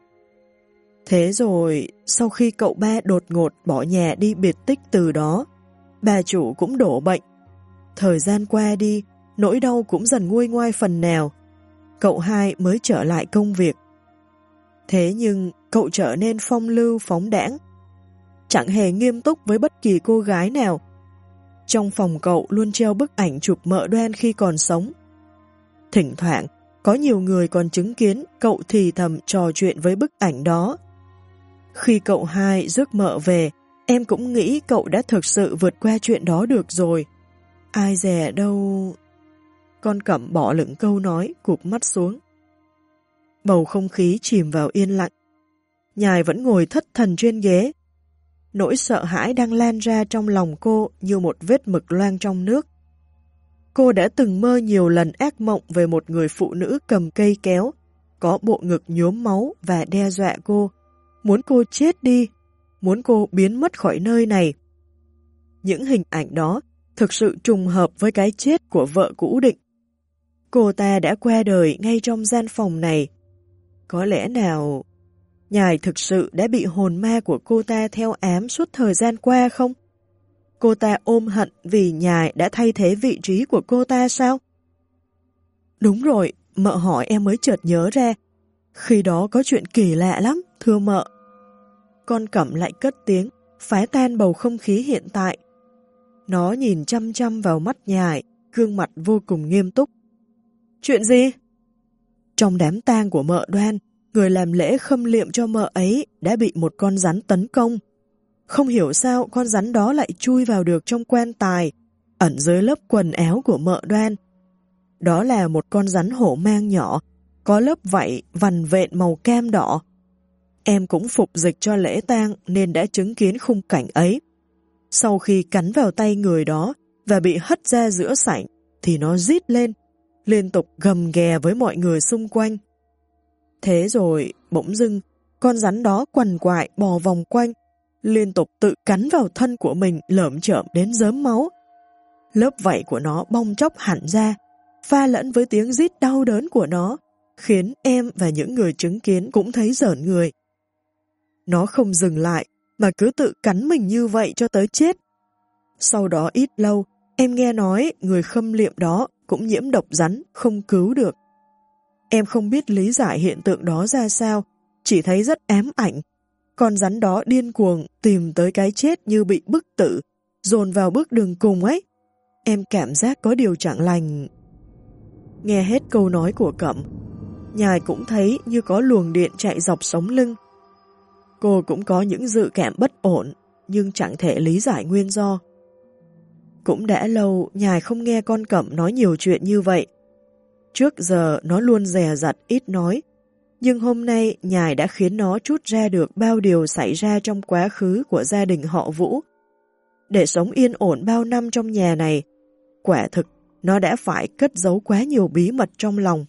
Thế rồi, sau khi cậu ba đột ngột bỏ nhà đi biệt tích từ đó, bà chủ cũng đổ bệnh. Thời gian qua đi, nỗi đau cũng dần nguôi ngoai phần nào. Cậu hai mới trở lại công việc. Thế nhưng, cậu trở nên phong lưu phóng đãng, chẳng hề nghiêm túc với bất kỳ cô gái nào. Trong phòng cậu luôn treo bức ảnh chụp mợ Đoan khi còn sống. Thỉnh thoảng, có nhiều người còn chứng kiến cậu thì thầm trò chuyện với bức ảnh đó. Khi cậu hai rước mợ về, em cũng nghĩ cậu đã thực sự vượt qua chuyện đó được rồi. Ai dè đâu... Con Cẩm bỏ lửng câu nói, cụp mắt xuống. bầu không khí chìm vào yên lặng. Nhài vẫn ngồi thất thần trên ghế. Nỗi sợ hãi đang lan ra trong lòng cô như một vết mực loang trong nước. Cô đã từng mơ nhiều lần ác mộng về một người phụ nữ cầm cây kéo, có bộ ngực nhuốm máu và đe dọa cô, muốn cô chết đi, muốn cô biến mất khỏi nơi này. Những hình ảnh đó thực sự trùng hợp với cái chết của vợ cũ Định. Cô ta đã qua đời ngay trong gian phòng này. Có lẽ nào Nhài thực sự đã bị hồn ma của cô ta theo ám suốt thời gian qua không? Cô ta ôm hận vì Nhài đã thay thế vị trí của cô ta sao? Đúng rồi, mợ hỏi em mới chợt nhớ ra. Khi đó có chuyện kỳ lạ lắm, thưa mợ. Con Cẩm lại cất tiếng, phá tan bầu không khí hiện tại. Nó nhìn chăm chăm vào mắt Nhài, gương mặt vô cùng nghiêm túc. Chuyện gì? Trong đám tang của mợ Đoan, người làm lễ khâm liệm cho mợ ấy đã bị một con rắn tấn công. Không hiểu sao con rắn đó lại chui vào được trong quan tài, ẩn dưới lớp quần áo của mợ Đoan. Đó là một con rắn hổ mang nhỏ, có lớp vảy vằn vện màu cam đỏ. Em cũng phục dịch cho lễ tang nên đã chứng kiến khung cảnh ấy. Sau khi cắn vào tay người đó và bị hất ra giữa sảnh, thì nó rít lên, liên tục gầm ghè với mọi người xung quanh. Thế rồi, bỗng dưng, con rắn đó quằn quại bò vòng quanh, liên tục tự cắn vào thân của mình lởm chởm đến rớm máu. Lớp vảy của nó bong chóc hẳn ra, pha lẫn với tiếng rít đau đớn của nó, khiến em và những người chứng kiến cũng thấy rợn người. Nó không dừng lại, mà cứ tự cắn mình như vậy cho tới chết. Sau đó ít lâu, em nghe nói người khâm liệm đó cũng nhiễm độc rắn, không cứu được. Em không biết lý giải hiện tượng đó ra sao, chỉ thấy rất ám ảnh. Con rắn đó điên cuồng tìm tới cái chết như bị bức tử, dồn vào bước đường cùng ấy. Em cảm giác có điều chẳng lành. Nghe hết câu nói của Cẩm, Nhài cũng thấy như có luồng điện chạy dọc sống lưng. Cô cũng có những dự cảm bất ổn, nhưng chẳng thể lý giải nguyên do. Cũng đã lâu Nhài không nghe con Cẩm nói nhiều chuyện như vậy. Trước giờ nó luôn dè dặt ít nói, nhưng hôm nay Nhài đã khiến nó trút ra được bao điều xảy ra trong quá khứ của gia đình họ Vũ. Để sống yên ổn bao năm trong nhà này, quả thực nó đã phải cất giấu quá nhiều bí mật trong lòng.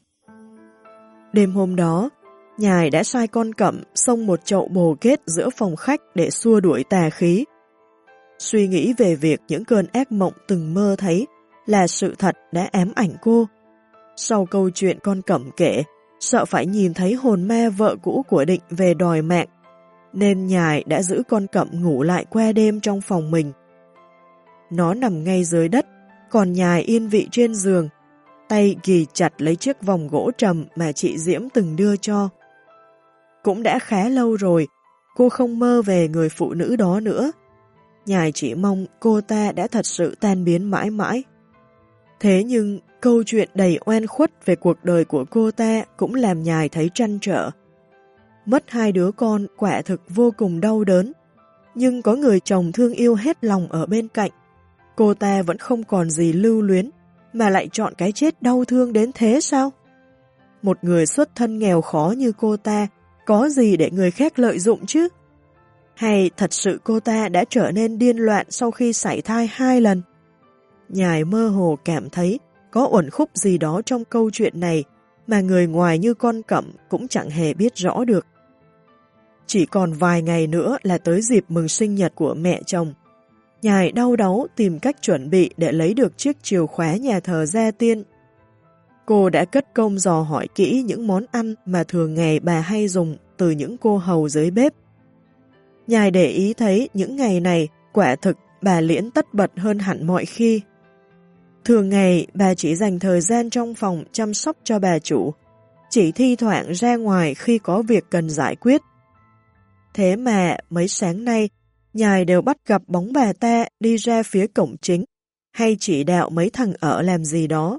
Đêm hôm đó, Nhài đã sai con Cẩm xông một chậu bồ kết giữa phòng khách để xua đuổi tà khí. Suy nghĩ về việc những cơn ác mộng từng mơ thấy là sự thật đã ám ảnh cô. Sau câu chuyện con Cẩm kể, sợ phải nhìn thấy hồn ma vợ cũ của Định về đòi mạng, nên Nhài đã giữ con Cẩm ngủ lại qua đêm trong phòng mình. Nó nằm ngay dưới đất, còn Nhài yên vị trên giường, tay ghì chặt lấy chiếc vòng gỗ trầm mà chị Diễm từng đưa cho. Cũng đã khá lâu rồi, cô không mơ về người phụ nữ đó nữa. Nhài chỉ mong cô ta đã thật sự tan biến mãi mãi. Thế nhưng, câu chuyện đầy oan khuất về cuộc đời của cô ta cũng làm Nhài thấy trăn trở. Mất hai đứa con quả thực vô cùng đau đớn, nhưng có người chồng thương yêu hết lòng ở bên cạnh. Cô ta vẫn không còn gì lưu luyến, mà lại chọn cái chết đau thương đến thế sao? Một người xuất thân nghèo khó như cô ta, có gì để người khác lợi dụng chứ? Hay thật sự cô ta đã trở nên điên loạn sau khi sảy thai 2 lần? Nhài mơ hồ cảm thấy có uẩn khúc gì đó trong câu chuyện này mà người ngoài như con Cẩm cũng chẳng hề biết rõ được. Chỉ còn vài ngày nữa là tới dịp mừng sinh nhật của mẹ chồng. Nhài đau đáu tìm cách chuẩn bị để lấy được chiếc chìa khóa nhà thờ Gia Tiên. Cô đã cất công dò hỏi kỹ những món ăn mà thường ngày bà hay dùng từ những cô hầu dưới bếp. Nhài để ý thấy những ngày này quả thực bà Liễn tất bật hơn hẳn mọi khi. Thường ngày bà chỉ dành thời gian trong phòng chăm sóc cho bà chủ, chỉ thi thoảng ra ngoài khi có việc cần giải quyết. Thế mà mấy sáng nay, Nhài đều bắt gặp bóng bà ta đi ra phía cổng chính, hay chỉ đạo mấy thằng ở làm gì đó.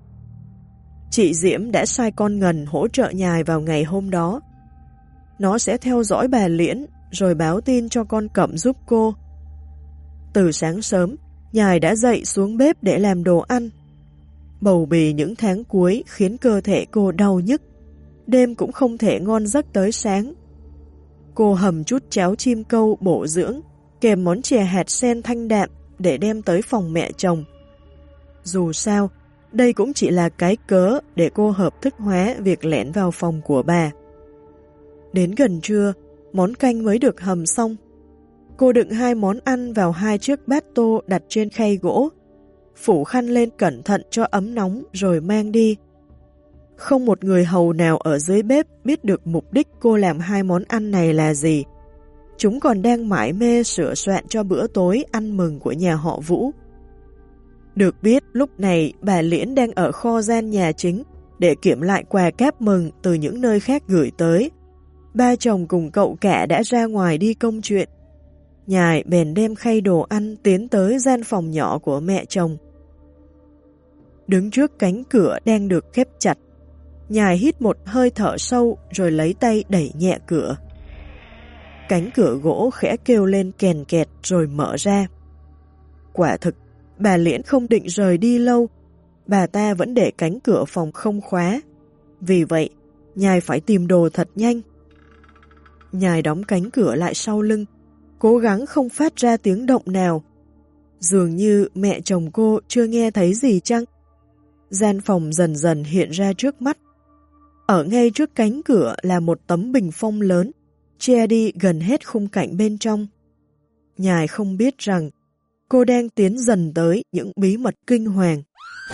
Chị Diễm đã sai con Ngần hỗ trợ Nhài vào ngày hôm đó. Nó sẽ theo dõi bà Liễn, rồi báo tin cho con Cẩm giúp cô. Từ sáng sớm, Nhài đã dậy xuống bếp để làm đồ ăn. Bầu bì những tháng cuối khiến cơ thể cô đau nhức. đêm cũng không thể ngon giấc tới sáng. Cô hầm chút cháo chim câu bổ dưỡng, kèm món chè hạt sen thanh đạm để đem tới phòng mẹ chồng. Dù sao, đây cũng chỉ là cái cớ để cô hợp thức hóa việc lẻn vào phòng của bà. Đến gần trưa, món canh mới được hầm xong. Cô đựng 2 món ăn vào 2 chiếc bát tô đặt trên khay gỗ, phủ khăn lên cẩn thận cho ấm nóng rồi mang đi. Không một người hầu nào ở dưới bếp biết được mục đích cô làm 2 món ăn này là gì. Chúng còn đang mải mê sửa soạn cho bữa tối ăn mừng của nhà họ Vũ. Được biết lúc này bà Liễn đang ở kho gian nhà chính để kiểm lại quà cáp mừng từ những nơi khác gửi tới. Ba chồng cùng cậu cả đã ra ngoài đi công chuyện. Nhài bèn đem khay đồ ăn tiến tới gian phòng nhỏ của mẹ chồng. Đứng trước cánh cửa đang được khép chặt, Nhài hít một hơi thở sâu rồi lấy tay đẩy nhẹ cửa. Cánh cửa gỗ khẽ kêu lên kèn kẹt rồi mở ra. Quả thực, bà Liễn không định rời đi lâu, bà ta vẫn để cánh cửa phòng không khóa. Vì vậy, Nhài phải tìm đồ thật nhanh. Nhài đóng cánh cửa lại sau lưng, cố gắng không phát ra tiếng động nào. Dường như mẹ chồng cô chưa nghe thấy gì chăng? Gian phòng dần dần hiện ra trước mắt. Ở ngay trước cánh cửa là một tấm bình phong lớn, che đi gần hết khung cảnh bên trong. Nhài không biết rằng cô đang tiến dần tới những bí mật kinh hoàng.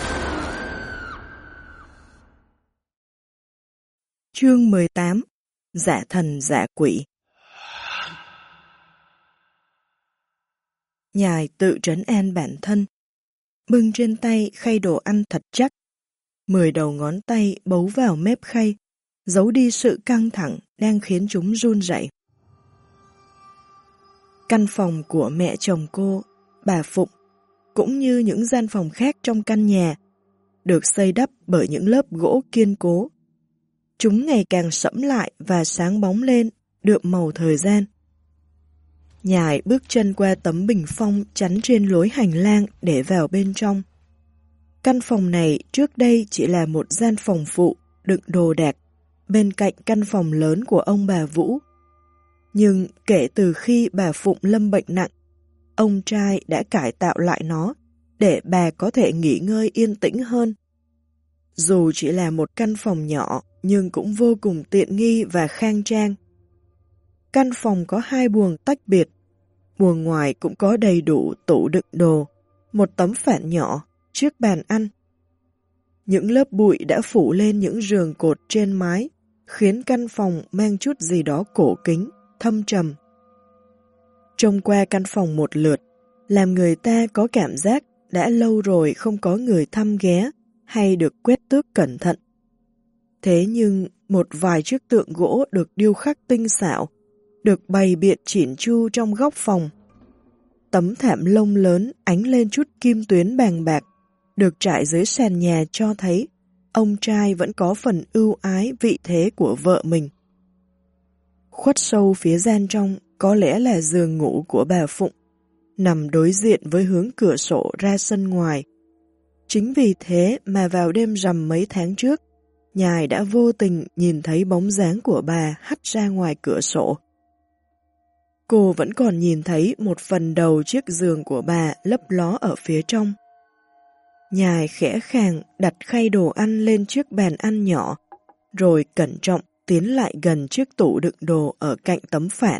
Chương 18. Giả thần giả quỷ. Nhài tự trấn an bản thân, bưng trên tay khay đồ ăn thật chắc. 10 đầu ngón tay bấu vào mép khay, giấu đi sự căng thẳng đang khiến chúng run rẩy. Căn phòng của mẹ chồng cô, bà Phụng, cũng như những gian phòng khác trong căn nhà, được xây đắp bởi những lớp gỗ kiên cố. Chúng ngày càng sẫm lại và sáng bóng lên, đượm màu thời gian. Nhài bước chân qua tấm bình phong chắn trên lối hành lang để vào bên trong. Căn phòng này trước đây chỉ là một gian phòng phụ đựng đồ đạc bên cạnh căn phòng lớn của ông bà Vũ. Nhưng kể từ khi bà Phụng lâm bệnh nặng, ông trai đã cải tạo lại nó để bà có thể nghỉ ngơi yên tĩnh hơn. Dù chỉ là một căn phòng nhỏ nhưng cũng vô cùng tiện nghi và khang trang. Căn phòng có 2 buồng tách biệt, buồng ngoài cũng có đầy đủ tủ đựng đồ, một tấm phản nhỏ, chiếc bàn ăn. Những lớp bụi đã phủ lên những giường cột trên mái, khiến căn phòng mang chút gì đó cổ kính, thâm trầm. Trông qua căn phòng một lượt, làm người ta có cảm giác đã lâu rồi không có người thăm ghé hay được quét tước cẩn thận. Thế nhưng một vài chiếc tượng gỗ được điêu khắc tinh xảo, được bày biện chỉn chu trong góc phòng. Tấm thảm lông lớn ánh lên chút kim tuyến bàng bạc, được trải dưới sàn nhà cho thấy ông trai vẫn có phần ưu ái vị thế của vợ mình. Khuất sâu phía gian trong có lẽ là giường ngủ của bà Phụng, nằm đối diện với hướng cửa sổ ra sân ngoài. Chính vì thế mà vào đêm rằm mấy tháng trước, Nhài đã vô tình nhìn thấy bóng dáng của bà hắt ra ngoài cửa sổ. Cô vẫn còn nhìn thấy một phần đầu chiếc giường của bà lấp ló ở phía trong. Nhài khẽ khàng đặt khay đồ ăn lên chiếc bàn ăn nhỏ, rồi cẩn trọng tiến lại gần chiếc tủ đựng đồ ở cạnh tấm phản.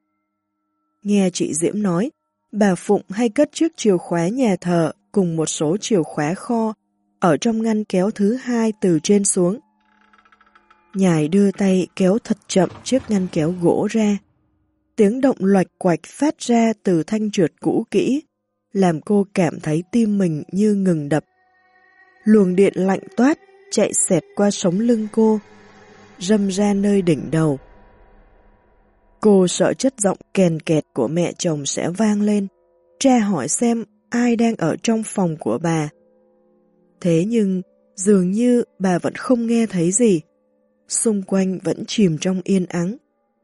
Nghe chị Diễm nói, bà Phụng hay cất chiếc chìa khóa nhà thờ cùng một số chìa khóa kho ở trong ngăn kéo thứ 2 từ trên xuống. Nhài đưa tay kéo thật chậm chiếc ngăn kéo gỗ ra. Tiếng động loạch quạch phát ra từ thanh trượt cũ kỹ, làm cô cảm thấy tim mình như ngừng đập. Luồng điện lạnh toát chạy xẹt qua sống lưng cô, râm ra nơi đỉnh đầu. Cô sợ chất giọng kèn kẹt của mẹ chồng sẽ vang lên, tra hỏi xem ai đang ở trong phòng của bà. Thế nhưng dường như bà vẫn không nghe thấy gì, xung quanh vẫn chìm trong yên ắng.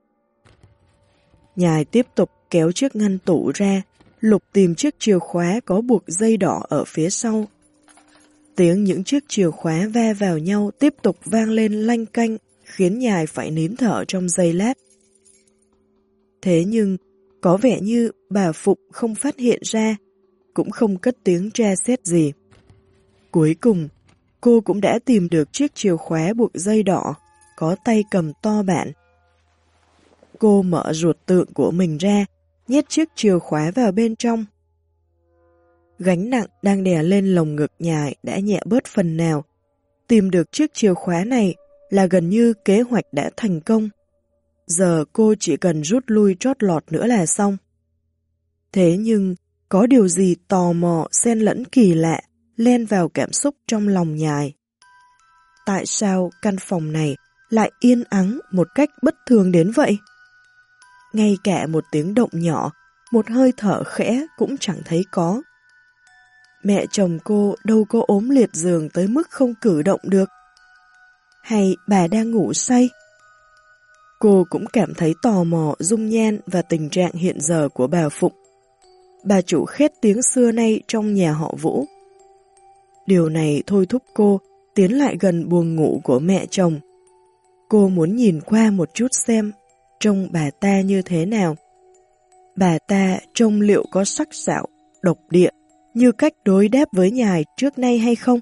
Nhài tiếp tục kéo chiếc ngăn tủ ra, lục tìm chiếc chìa khóa có buộc dây đỏ ở phía sau. Tiếng những chiếc chìa khóa va vào nhau tiếp tục vang lên lanh canh khiến nhài phải nín thở trong giây lát. Thế nhưng, có vẻ như bà Phụng không phát hiện ra, cũng không cất tiếng tra xét gì. Cuối cùng, cô cũng đã tìm được chiếc chìa khóa buộc dây đỏ, có tay cầm to bản. Cô mở ruột tượng của mình ra, nhét chiếc chìa khóa vào bên trong. Gánh nặng đang đè lên lồng ngực nhài đã nhẹ bớt phần nào. Tìm được chiếc chìa khóa này là gần như kế hoạch đã thành công. Giờ cô chỉ cần rút lui trót lọt nữa là xong. Thế nhưng, có điều gì tò mò xen lẫn kỳ lạ len vào cảm xúc trong lòng nhài. Tại sao căn phòng này lại yên ắng một cách bất thường đến vậy? Ngay cả một tiếng động nhỏ, một hơi thở khẽ cũng chẳng thấy có. Mẹ chồng cô đâu có ốm liệt giường tới mức không cử động được. Hay bà đang ngủ say? Cô cũng cảm thấy tò mò dung nhan và tình trạng hiện giờ của bà Phụng. Bà chủ khét tiếng xưa nay trong nhà họ Vũ. Điều này thôi thúc cô tiến lại gần buồng ngủ của mẹ chồng. Cô muốn nhìn qua một chút xem trông bà ta như thế nào. Bà ta trông liệu có sắc sảo, độc địa như cách đối đáp với nhài trước nay hay không?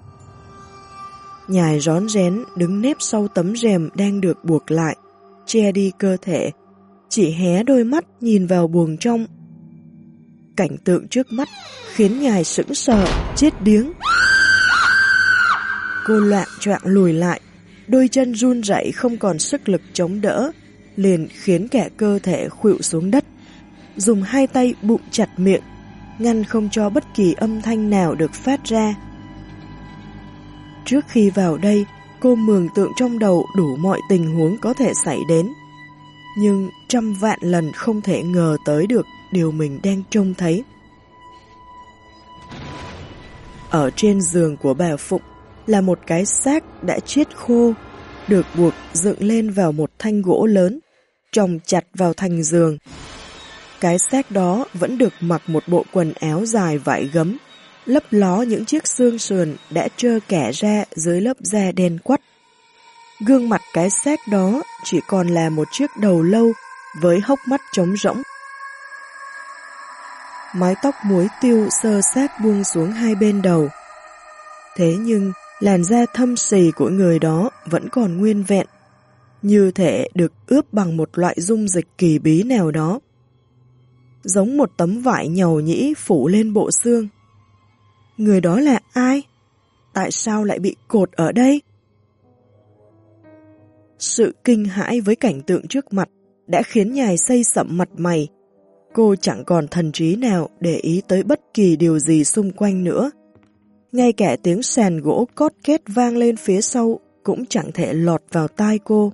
Nhài rón rén đứng nép sau tấm rèm đang được buộc lại, che đi cơ thể, chỉ hé đôi mắt nhìn vào buồng trong. Cảnh tượng trước mắt khiến nhài sững sờ, chết điếng. Cô loạng choạng lùi lại, đôi chân run rẩy không còn sức lực chống đỡ, liền khiến cả cơ thể khuỵu xuống đất. Dùng hai tay bụm chặt miệng, ngăn không cho bất kỳ âm thanh nào được phát ra. Trước khi vào đây, cô mường tượng trong đầu đủ mọi tình huống có thể xảy đến. Nhưng trăm vạn lần không thể ngờ tới được điều mình đang trông thấy. Ở trên giường của bà Phụng là một cái xác đã chết khô, được buộc dựng lên vào một thanh gỗ lớn, chồng chặt vào thành giường. Cái xác đó vẫn được mặc một bộ quần áo dài vải gấm, lấp ló những chiếc xương sườn đã trơ kẻ ra dưới lớp da đen quắt. Gương mặt cái xác đó chỉ còn là một chiếc đầu lâu với hốc mắt trống rỗng. Mái tóc muối tiêu xơ xác buông xuống hai bên đầu. Thế nhưng làn da thâm sì của người đó vẫn còn nguyên vẹn, như thể được ướp bằng một loại dung dịch kỳ bí nào đó. Giống một tấm vải nhầu nhĩ phủ lên bộ xương. Người đó là ai? Tại sao lại bị cột ở đây? Sự kinh hãi với cảnh tượng trước mặt đã khiến nhài xây sẩm mặt mày. Cô chẳng còn thần trí nào để ý tới bất kỳ điều gì xung quanh nữa. Ngay cả tiếng sàn gỗ cót két vang lên phía sau cũng chẳng thể lọt vào tai cô.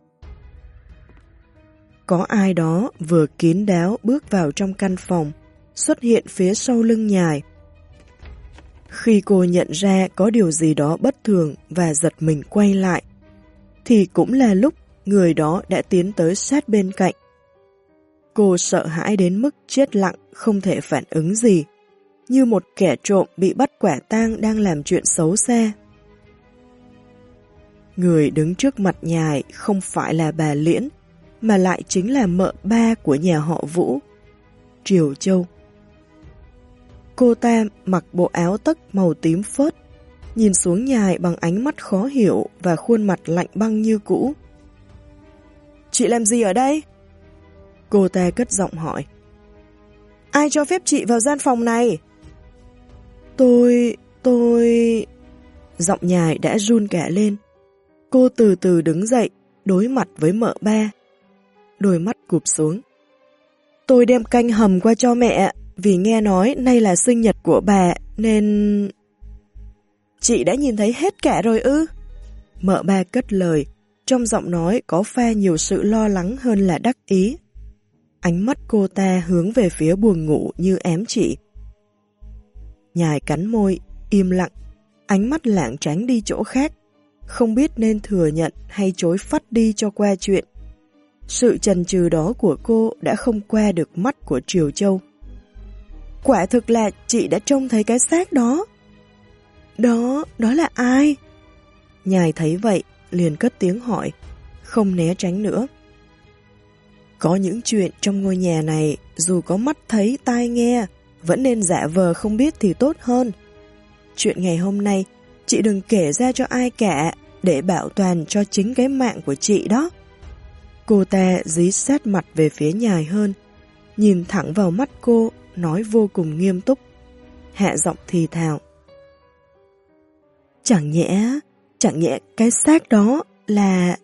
Có ai đó vừa kín đáo bước vào trong căn phòng, xuất hiện phía sau lưng nhài. Khi cô nhận ra có điều gì đó bất thường và giật mình quay lại, thì cũng là lúc người đó đã tiến tới sát bên cạnh. Cô sợ hãi đến mức chết lặng, không thể phản ứng gì, như một kẻ trộm bị bắt quả tang đang làm chuyện xấu xa. Người đứng trước mặt nhài không phải là bà Liễn, mà lại chính là mợ ba của nhà họ Vũ, Triều Châu. Cô ta mặc bộ áo tất màu tím phớt, nhìn xuống nhài bằng ánh mắt khó hiểu và khuôn mặt lạnh băng như cũ. Chị làm gì ở đây? Cô ta cất giọng hỏi. Ai cho phép chị vào gian phòng này? Tôi... Giọng nhài đã run cả lên. Cô từ từ đứng dậy, đối mặt với mợ ba. Đôi mắt cụp xuống. Tôi đem canh hầm qua cho mẹ, vì nghe nói nay là sinh nhật của bà, nên... Chị đã nhìn thấy hết cả rồi ư? Mợ ba cất lời, trong giọng nói có pha nhiều sự lo lắng hơn là đắc ý. Ánh mắt cô ta hướng về phía buồng ngủ như ém chỉ. Nhài cắn môi, im lặng, ánh mắt lảng tránh đi chỗ khác, không biết nên thừa nhận hay chối phắt đi cho qua chuyện. Sự chần chừ đó của cô đã không qua được mắt của Triều Châu. Quả thực là chị đã trông thấy cái xác đó. Đó là ai? Nhài thấy vậy, liền cất tiếng hỏi, không né tránh nữa. Có những chuyện trong ngôi nhà này, dù có mắt thấy tai nghe, vẫn nên giả vờ không biết thì tốt hơn. Chuyện ngày hôm nay, chị đừng kể ra cho ai cả, để bảo toàn cho chính cái mạng của chị đó. Cô ta dí sát mặt về phía Nhài hơn, nhìn thẳng vào mắt cô, nói vô cùng nghiêm túc, hạ giọng thì thào. Chẳng nhẽ cái xác đó là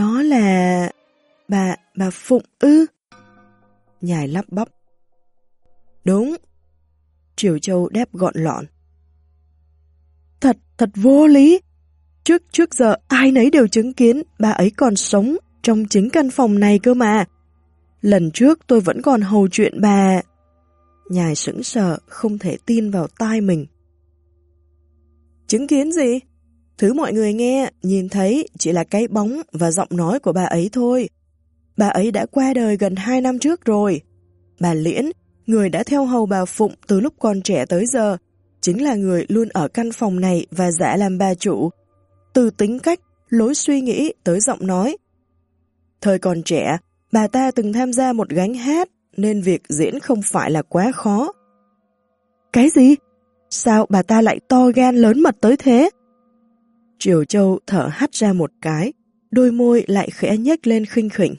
bà Phụng ư? Nhài lắp bắp. Đúng. Triều Châu đáp gọn lọn. Thật vô lý. Trước giờ ai nấy đều chứng kiến bà ấy còn sống trong chính căn phòng này cơ mà. Lần trước tôi vẫn còn hầu chuyện bà. Nhài sững sờ, không thể tin vào tai mình. Chứng kiến gì? Thứ mọi người nghe, nhìn thấy chỉ là cái bóng và giọng nói của bà ấy thôi. Bà ấy đã qua đời gần 2 năm trước rồi. Bà Liễn, người đã theo hầu bà Phụng từ lúc còn trẻ tới giờ, chính là người luôn ở căn phòng này và giả làm bà chủ. Từ tính cách, lối suy nghĩ tới giọng nói. Thời còn trẻ, bà ta từng tham gia một gánh hát, nên việc diễn không phải là quá khó. Cái gì? Sao bà ta lại to gan lớn mật tới thế? Triều Châu thở hắt ra một cái, đôi môi lại khẽ nhếch lên khinh khỉnh.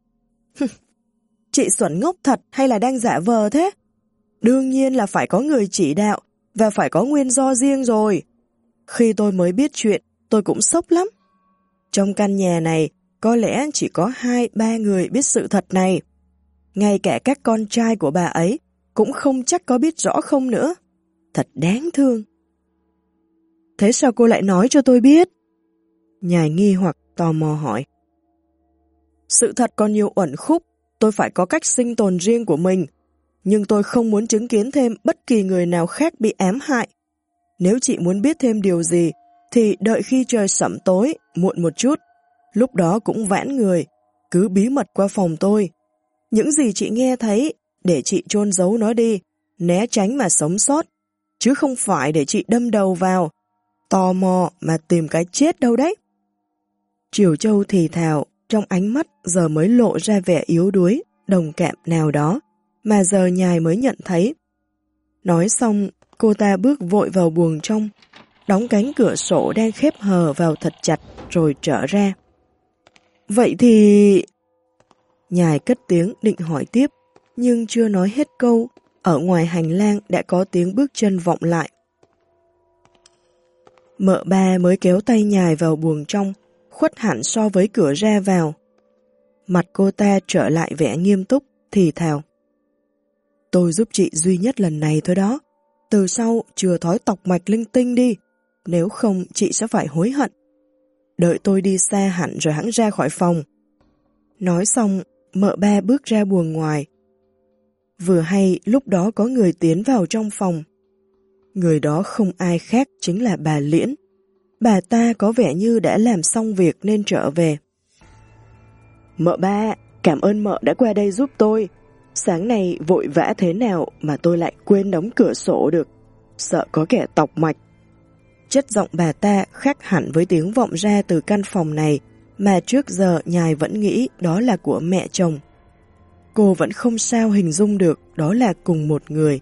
Chị Xuẩn ngốc thật hay là đang giả vờ thế? Đương nhiên là phải có người chỉ đạo và phải có nguyên do riêng rồi. Khi tôi mới biết chuyện, tôi cũng sốc lắm. Trong căn nhà này, có lẽ chỉ có 2-3 người biết sự thật này. Ngay cả các con trai của bà ấy cũng không chắc có biết rõ không nữa. Thật đáng thương. Thế sao cô lại nói cho tôi biết? Nhài nghi hoặc tò mò hỏi. Sự thật còn nhiều uẩn khúc, tôi phải có cách sinh tồn riêng của mình. Nhưng tôi không muốn chứng kiến thêm bất kỳ người nào khác bị ám hại. Nếu chị muốn biết thêm điều gì, thì đợi khi trời sẩm tối, muộn một chút. Lúc đó cũng vãn người, cứ bí mật qua phòng tôi. Những gì chị nghe thấy, để chị chôn giấu nó đi, né tránh mà sống sót, chứ không phải để chị đâm đầu vào, tò mò mà tìm cái chết đâu đấy. Triều Châu thì thào, trong ánh mắt giờ mới lộ ra vẻ yếu đuối, đồng cảm nào đó, mà giờ Nhài mới nhận thấy. Nói xong, cô ta bước vội vào buồng trong, đóng cánh cửa sổ đang khép hờ vào thật chặt rồi trở ra. Vậy thì... Nhài cất tiếng định hỏi tiếp, nhưng chưa nói hết câu, ở ngoài hành lang đã có tiếng bước chân vọng lại. Mợ ba mới kéo tay Nhài vào buồng trong, khuất hẳn so với cửa ra vào. Mặt cô ta trở lại vẻ nghiêm túc, thì thào. Tôi giúp chị duy nhất lần này thôi đó. Từ sau chừa thói tọc mạch linh tinh đi, nếu không chị sẽ phải hối hận. Đợi tôi đi xa hẳn rồi hẵng ra khỏi phòng. Nói xong, mợ ba bước ra buồng ngoài. Vừa hay lúc đó có người tiến vào trong phòng. Người đó không ai khác chính là bà Liễn. Bà ta có vẻ như đã làm xong việc nên trở về. Mợ ba, cảm ơn mợ đã qua đây giúp tôi. Sáng nay vội vã thế nào mà tôi lại quên đóng cửa sổ được. Sợ có kẻ tọc mạch. Chất giọng bà ta khác hẳn với tiếng vọng ra từ căn phòng này mà trước giờ Nhài vẫn nghĩ đó là của mẹ chồng. Cô vẫn không sao hình dung được đó là cùng một người.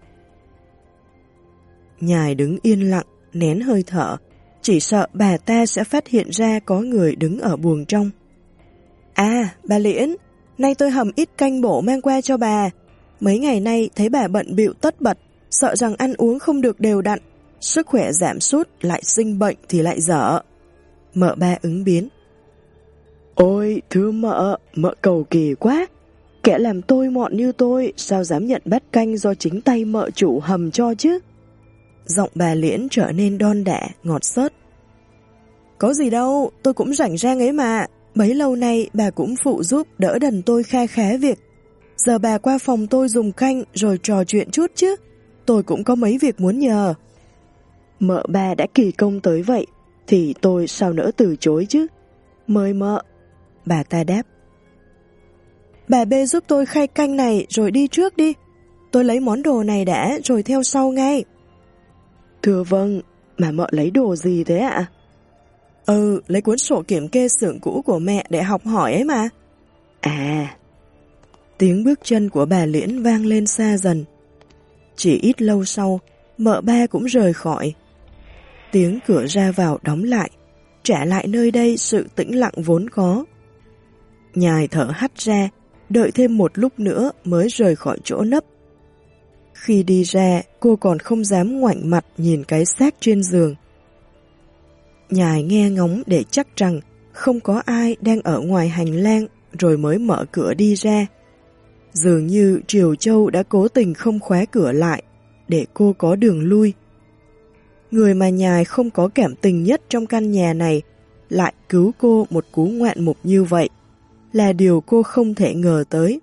Nhài đứng yên lặng, nén hơi thở, chỉ sợ bà ta sẽ phát hiện ra có người đứng ở buồng trong. À, bà Liễn, nay tôi hầm ít canh bổ mang qua cho bà. Mấy ngày nay thấy bà bận bịu tất bật, sợ rằng ăn uống không được đều đặn, sức khỏe giảm sút, lại sinh bệnh thì lại dở. Mợ ba ứng biến. Ôi, thưa mợ, mợ cầu kỳ quá. Kẻ làm tôi mọn như tôi, sao dám nhận bát canh do chính tay mợ chủ hầm cho chứ? Giọng bà Liễn trở nên đon đả, ngọt xớt. Có gì đâu, tôi cũng rảnh rang ấy mà. Bấy lâu nay bà cũng phụ giúp đỡ đần tôi kha khá việc. Giờ bà qua phòng tôi dùng canh rồi trò chuyện chút chứ. Tôi cũng có mấy việc muốn nhờ. Mợ ba đã kỳ công tới vậy, thì tôi sao nỡ từ chối chứ. Mời mợ. Bà ta đáp. Bà bê giúp tôi khay canh này rồi đi trước đi. Tôi lấy món đồ này đã rồi theo sau ngay. Thưa vâng, mà mợ lấy đồ gì thế ạ? Lấy cuốn sổ kiểm kê xưởng cũ của mẹ để học hỏi ấy mà. À, tiếng bước chân của bà Liễn vang lên xa dần. Chỉ ít lâu sau, mợ ba cũng rời khỏi. Tiếng cửa ra vào đóng lại, trả lại nơi đây sự tĩnh lặng vốn có. Nhài thở hắt ra, đợi thêm một lúc nữa mới rời khỏi chỗ nấp. Khi đi ra, cô còn không dám ngoảnh mặt nhìn cái xác trên giường. Nhài nghe ngóng để chắc rằng không có ai đang ở ngoài hành lang rồi mới mở cửa đi ra. Dường như Triều Châu đã cố tình không khóa cửa lại để cô có đường lui. Người mà Nhài không có cảm tình nhất trong căn nhà này lại cứu cô một cú ngoạn mục như vậy, là điều cô không thể ngờ tới.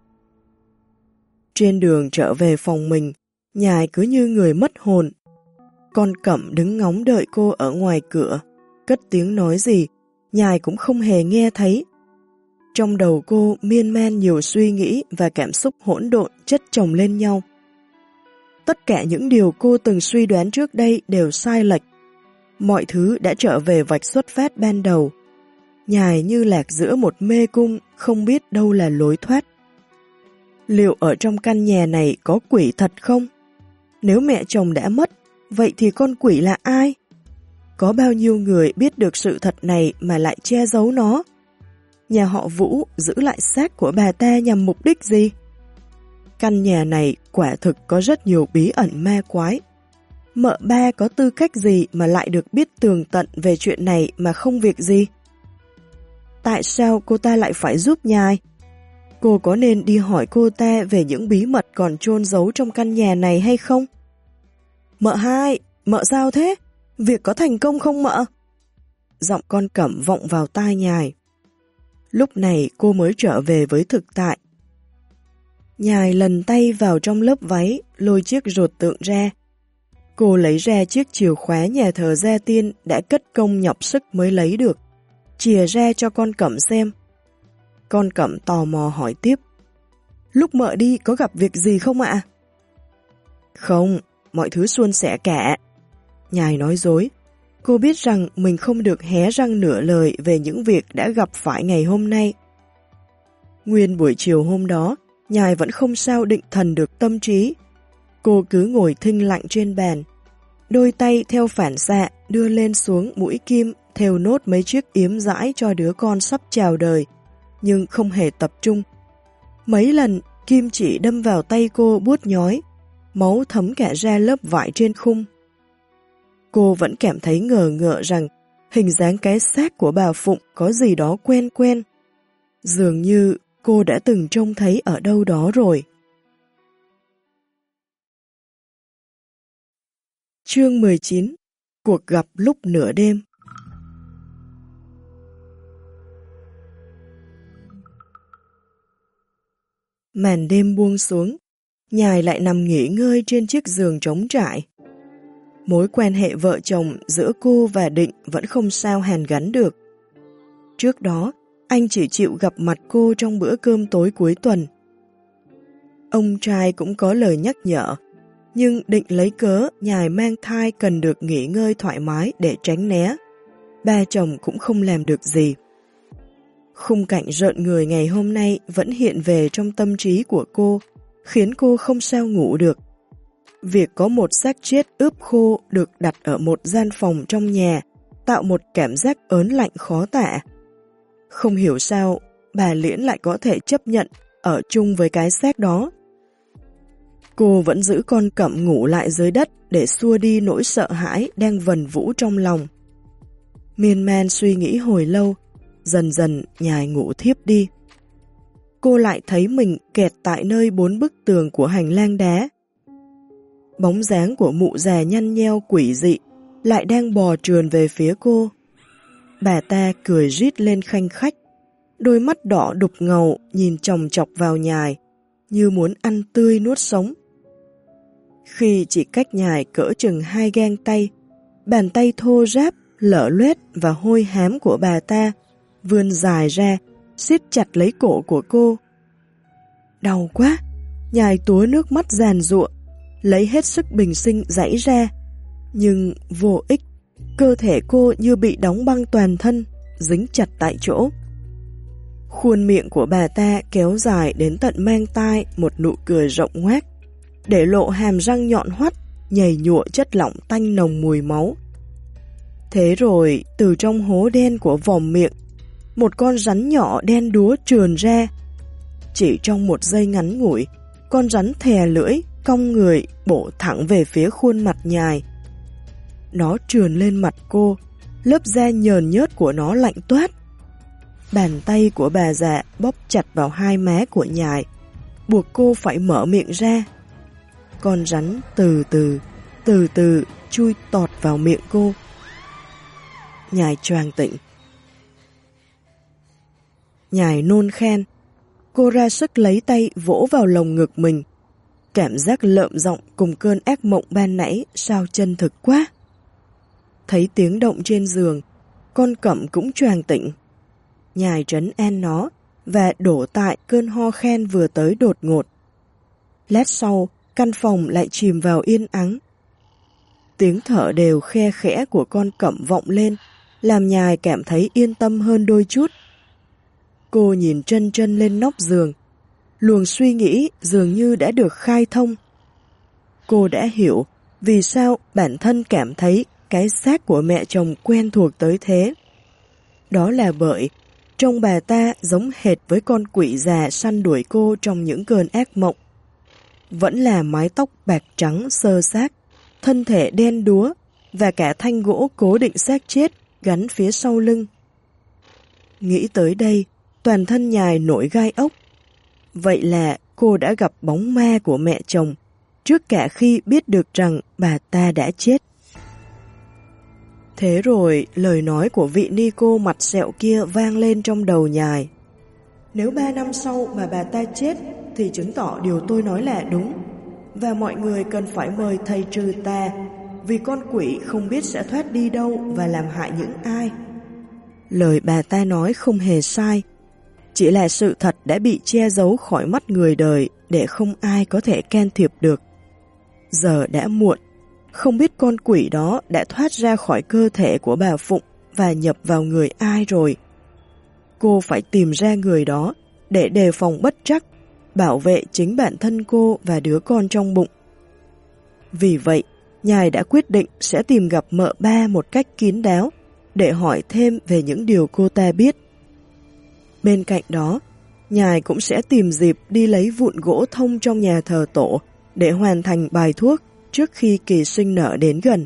Trên đường trở về phòng mình, Nhài cứ như người mất hồn. Con Cẩm đứng ngóng đợi cô ở ngoài cửa, cất tiếng nói gì, Nhài cũng không hề nghe thấy. Trong đầu cô miên man nhiều suy nghĩ và cảm xúc hỗn độn chất chồng lên nhau. Tất cả những điều cô từng suy đoán trước đây đều sai lệch. Mọi thứ đã trở về vạch xuất phát ban đầu. Nhài như lạc giữa một mê cung, không biết đâu là lối thoát. Liệu ở trong căn nhà này có quỷ thật không? Nếu mẹ chồng đã mất, vậy thì con quỷ là ai? Có bao nhiêu người biết được sự thật này mà lại che giấu nó? Nhà họ Vũ giữ lại xác của bà ta nhằm mục đích gì? Căn nhà này quả thực có rất nhiều bí ẩn ma quái. Mợ ba có tư cách gì mà lại được biết tường tận về chuyện này mà không việc gì? Tại sao cô ta lại phải giúp Nhài? Cô có nên đi hỏi cô ta về những bí mật còn chôn giấu trong căn nhà này hay không? Mợ hai, mợ sao thế? Việc có thành công không mợ? Giọng con Cẩm vọng vào tai Nhài. Lúc này cô mới trở về với thực tại. Nhài lần tay vào trong lớp váy, lôi chiếc rột tượng ra. Cô lấy ra chiếc chìa khóa nhà thờ Gia Tiên đã cất công nhọc sức mới lấy được, chìa ra cho con Cẩm xem. Con Cẩm tò mò hỏi tiếp. Lúc mợ đi có gặp việc gì không ạ? Không, mọi thứ suôn sẻ cả. Nhài nói dối. Cô biết rằng mình không được hé răng nửa lời về những việc đã gặp phải ngày hôm nay. Nguyên buổi chiều hôm đó, Nhài vẫn không sao định thần được tâm trí. Cô cứ ngồi thinh lặng trên bàn. Đôi tay theo phản xạ đưa lên xuống mũi kim thêu nốt mấy chiếc yếm dãi cho đứa con sắp chào đời, nhưng không hề tập trung. Mấy lần kim chỉ đâm vào tay cô buốt nhói, máu thấm cả ra lớp vải trên khung. Cô vẫn cảm thấy ngờ ngợ rằng hình dáng cái xác của bà Phụng có gì đó quen quen. Dường như cô đã từng trông thấy ở đâu đó rồi. Chương 19. Cuộc gặp lúc nửa đêm. Màn đêm buông xuống, Nhài lại nằm nghỉ ngơi trên chiếc giường trống trải. Mối quan hệ vợ chồng giữa cô và Định vẫn không sao hàn gắn được. Trước đó, anh chỉ chịu gặp mặt cô trong bữa cơm tối cuối tuần. Ông trai cũng có lời nhắc nhở, nhưng Định lấy cớ Nhài mang thai cần được nghỉ ngơi thoải mái để tránh né. Ba chồng cũng không làm được gì. Khung cảnh rợn người ngày hôm nay vẫn hiện về trong tâm trí của cô, khiến cô không sao ngủ được. Việc có một xác chết ướp khô được đặt ở một gian phòng trong nhà tạo một cảm giác ớn lạnh khó tả. Không hiểu sao bà Liễn lại có thể chấp nhận ở chung với cái xác đó. Cô vẫn giữ con Cẩm ngủ lại dưới đất để xua đi nỗi sợ hãi đang vần vũ trong lòng. Miên man suy nghĩ hồi lâu, dần dần Nhài ngủ thiếp đi. Cô lại thấy mình kẹt tại nơi 4 bức tường của hành lang đá. Bóng dáng của mụ già nhăn nheo quỷ dị lại đang bò trườn về phía cô. Bà ta cười rít lên khanh khách, đôi mắt đỏ đục ngầu nhìn chòng chọc vào Nhài, như muốn ăn tươi nuốt sống. Khi chỉ cách Nhài cỡ chừng 2 gang tay, bàn tay thô ráp, lở loét và hôi hám của bà ta vươn dài ra, siết chặt lấy cổ của cô. Đau quá! Nhài túa nước mắt giàn giụa, lấy hết sức bình sinh giãy ra, nhưng vô ích, cơ thể cô như bị đóng băng toàn thân, dính chặt tại chỗ. Khuôn miệng của bà ta kéo dài đến tận mang tai một nụ cười rộng ngoác, để lộ hàm răng nhọn hoắt, nhầy nhụa chất lỏng tanh nồng mùi máu. Thế rồi, từ trong hố đen của vòm miệng, một con rắn nhỏ đen đúa trườn ra. Chỉ trong một giây ngắn ngủi, con rắn thè lưỡi, cong người, bổ thẳng về phía khuôn mặt Nhài. Nó trườn lên mặt cô, lớp da nhờn nhớt của nó lạnh toát. Bàn tay của bà già bóp chặt vào hai má của Nhài, buộc cô phải mở miệng ra. Con rắn từ từ chui tọt vào miệng cô. Nhài choàng tỉnh. Nhài nôn khan. Cô ra sức lấy tay vỗ vào lồng ngực mình. Cảm giác lợm giọng cùng cơn ác mộng ban nãy sao chân thực quá. Thấy tiếng động trên giường, con Cẩm cũng choàng tỉnh. Nhài trấn an nó và đổ tại cơn ho khan vừa tới đột ngột. Lát sau, căn phòng lại chìm vào yên ắng. Tiếng thở đều khe khẽ của con Cẩm vọng lên, làm Nhài cảm thấy yên tâm hơn đôi chút. Cô nhìn chân chân lên nóc giường, luồng suy nghĩ dường như đã được khai thông. Cô đã hiểu vì sao bản thân cảm thấy cái xác của mẹ chồng quen thuộc tới thế. Đó là bởi trông bà ta giống hệt với con quỷ già săn đuổi cô trong những cơn ác mộng. Vẫn là mái tóc bạc trắng xơ xác, thân thể đen đúa và cả thanh gỗ cố định xác chết gắn phía sau lưng. Nghĩ tới đây, toàn thân Nhài nổi gai ốc. Vậy là cô đã gặp bóng ma của mẹ chồng, trước cả khi biết được rằng bà ta đã chết. Thế rồi, lời nói của vị ni cô mặt sẹo kia vang lên trong đầu Nhài. Nếu 3 năm sau mà bà ta chết, thì chứng tỏ điều tôi nói là đúng. Và mọi người cần phải mời thầy trừ tà, vì con quỷ không biết sẽ thoát đi đâu và làm hại những ai. Lời bà ta nói không hề sai, chỉ là sự thật đã bị che giấu khỏi mắt người đời để không ai có thể can thiệp được. Giờ đã muộn, không biết con quỷ đó đã thoát ra khỏi cơ thể của bà Phụng và nhập vào người ai rồi. Cô phải tìm ra người đó để đề phòng bất trắc, bảo vệ chính bản thân cô và đứa con trong bụng. Vì vậy, Nhài đã quyết định sẽ tìm gặp mợ ba một cách kín đáo để hỏi thêm về những điều cô ta biết. Bên cạnh đó, Nhài cũng sẽ tìm dịp đi lấy vụn gỗ thông trong nhà thờ tổ để hoàn thành bài thuốc trước khi kỳ sinh nở đến gần.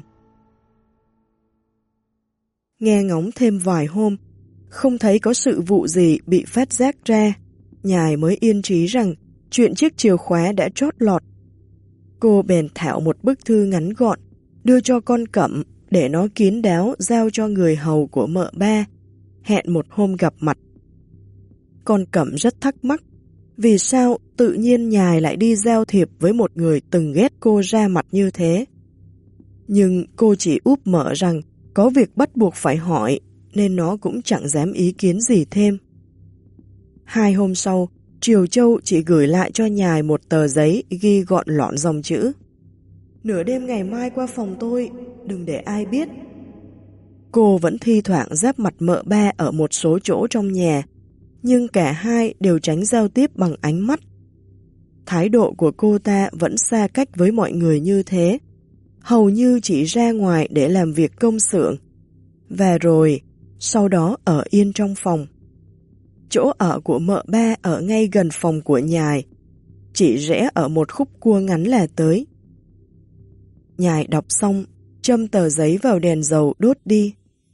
Nghe ngóng thêm vài hôm, không thấy có sự vụ gì bị phát giác ra, Nhài mới yên trí rằng chuyện chiếc chìa khóa đã trót lọt. Cô bèn thảo một bức thư ngắn gọn, đưa cho con Cẩm để nó kín đáo giao cho người hầu của mợ ba, hẹn một hôm gặp mặt. Con Cẩm rất thắc mắc, vì sao tự nhiên Nhài lại đi giao thiệp với một người từng ghét cô ra mặt như thế. Nhưng cô chỉ úp mở rằng có việc bắt buộc phải hỏi, nên nó cũng chẳng dám ý kiến gì thêm. 2 hôm sau, Triều Châu chỉ gửi lại cho Nhài một tờ giấy ghi gọn lọn dòng chữ. Nửa đêm ngày mai qua phòng tôi, đừng để ai biết. Cô vẫn thi thoảng giáp mặt mợ ba ở một số chỗ trong nhà, nhưng cả hai đều tránh giao tiếp bằng ánh mắt. Thái độ của cô ta vẫn xa cách với mọi người như thế, hầu như chỉ ra ngoài để làm việc công xưởng, và rồi sau đó ở yên trong phòng. Chỗ ở của mợ ba ở ngay gần phòng của Nhài, chỉ rẽ ở một khúc cua ngắn là tới. Nhài đọc xong, châm tờ giấy vào đèn dầu đốt đi.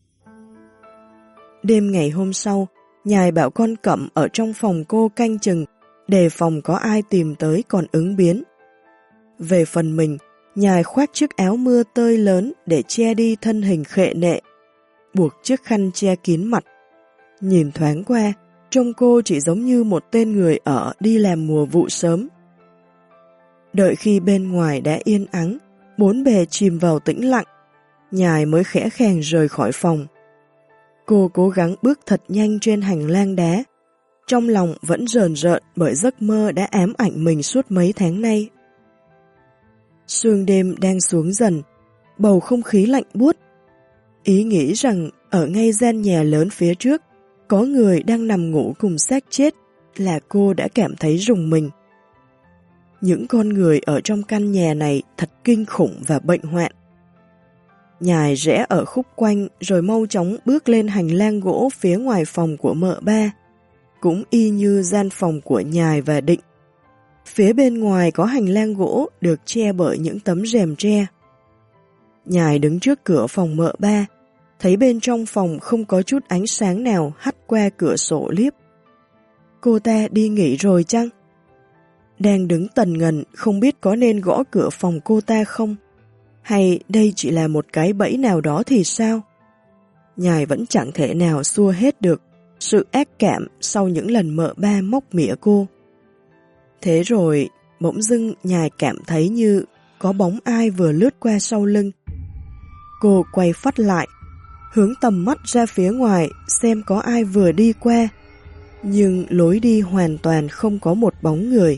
Đêm ngày hôm sau, Nhài bảo con Cẩm ở trong phòng cô canh chừng, đề phòng có ai tìm tới còn ứng biến. Về phần mình, Nhài khoác chiếc áo mưa tơi lớn để che đi thân hình khệ nệ, buộc chiếc khăn che kín mặt. Nhìn thoáng qua, trông cô chỉ giống như một tên người ở đi làm mùa vụ sớm. Đợi khi bên ngoài đã yên ắng, bốn bề chìm vào tĩnh lặng, Nhài mới khẽ khàng rời khỏi phòng. Cô cố gắng bước thật nhanh trên hành lang đá, trong lòng vẫn rờn rợn bởi giấc mơ đã ám ảnh mình suốt mấy tháng nay. Sương đêm đang xuống dần, bầu không khí lạnh buốt. Ý nghĩ rằng ở ngay gian nhà lớn phía trước, có người đang nằm ngủ cùng xác chết là cô đã cảm thấy rùng mình. Những con người ở trong căn nhà này thật kinh khủng và bệnh hoạn. Nhài rẽ ở khúc quanh rồi mau chóng bước lên hành lang gỗ phía ngoài phòng của mợ ba, cũng y như gian phòng của Nhài và Định. Phía bên ngoài có hành lang gỗ được che bởi những tấm rèm tre. Nhài đứng trước cửa phòng mợ ba, thấy bên trong phòng không có chút ánh sáng nào hắt qua cửa sổ liếp. Cô ta đi nghỉ rồi chăng? Đang đứng tần ngần không biết có nên gõ cửa phòng cô ta không? Hay đây chỉ là một cái bẫy nào đó thì sao? Nhài vẫn chẳng thể nào xua hết được sự ác cảm sau những lần mợ ba móc mỉa cô. Thế rồi, bỗng dưng Nhài cảm thấy như có bóng ai vừa lướt qua sau lưng. Cô quay phắt lại, hướng tầm mắt ra phía ngoài xem có ai vừa đi qua, nhưng lối đi hoàn toàn không có một bóng người.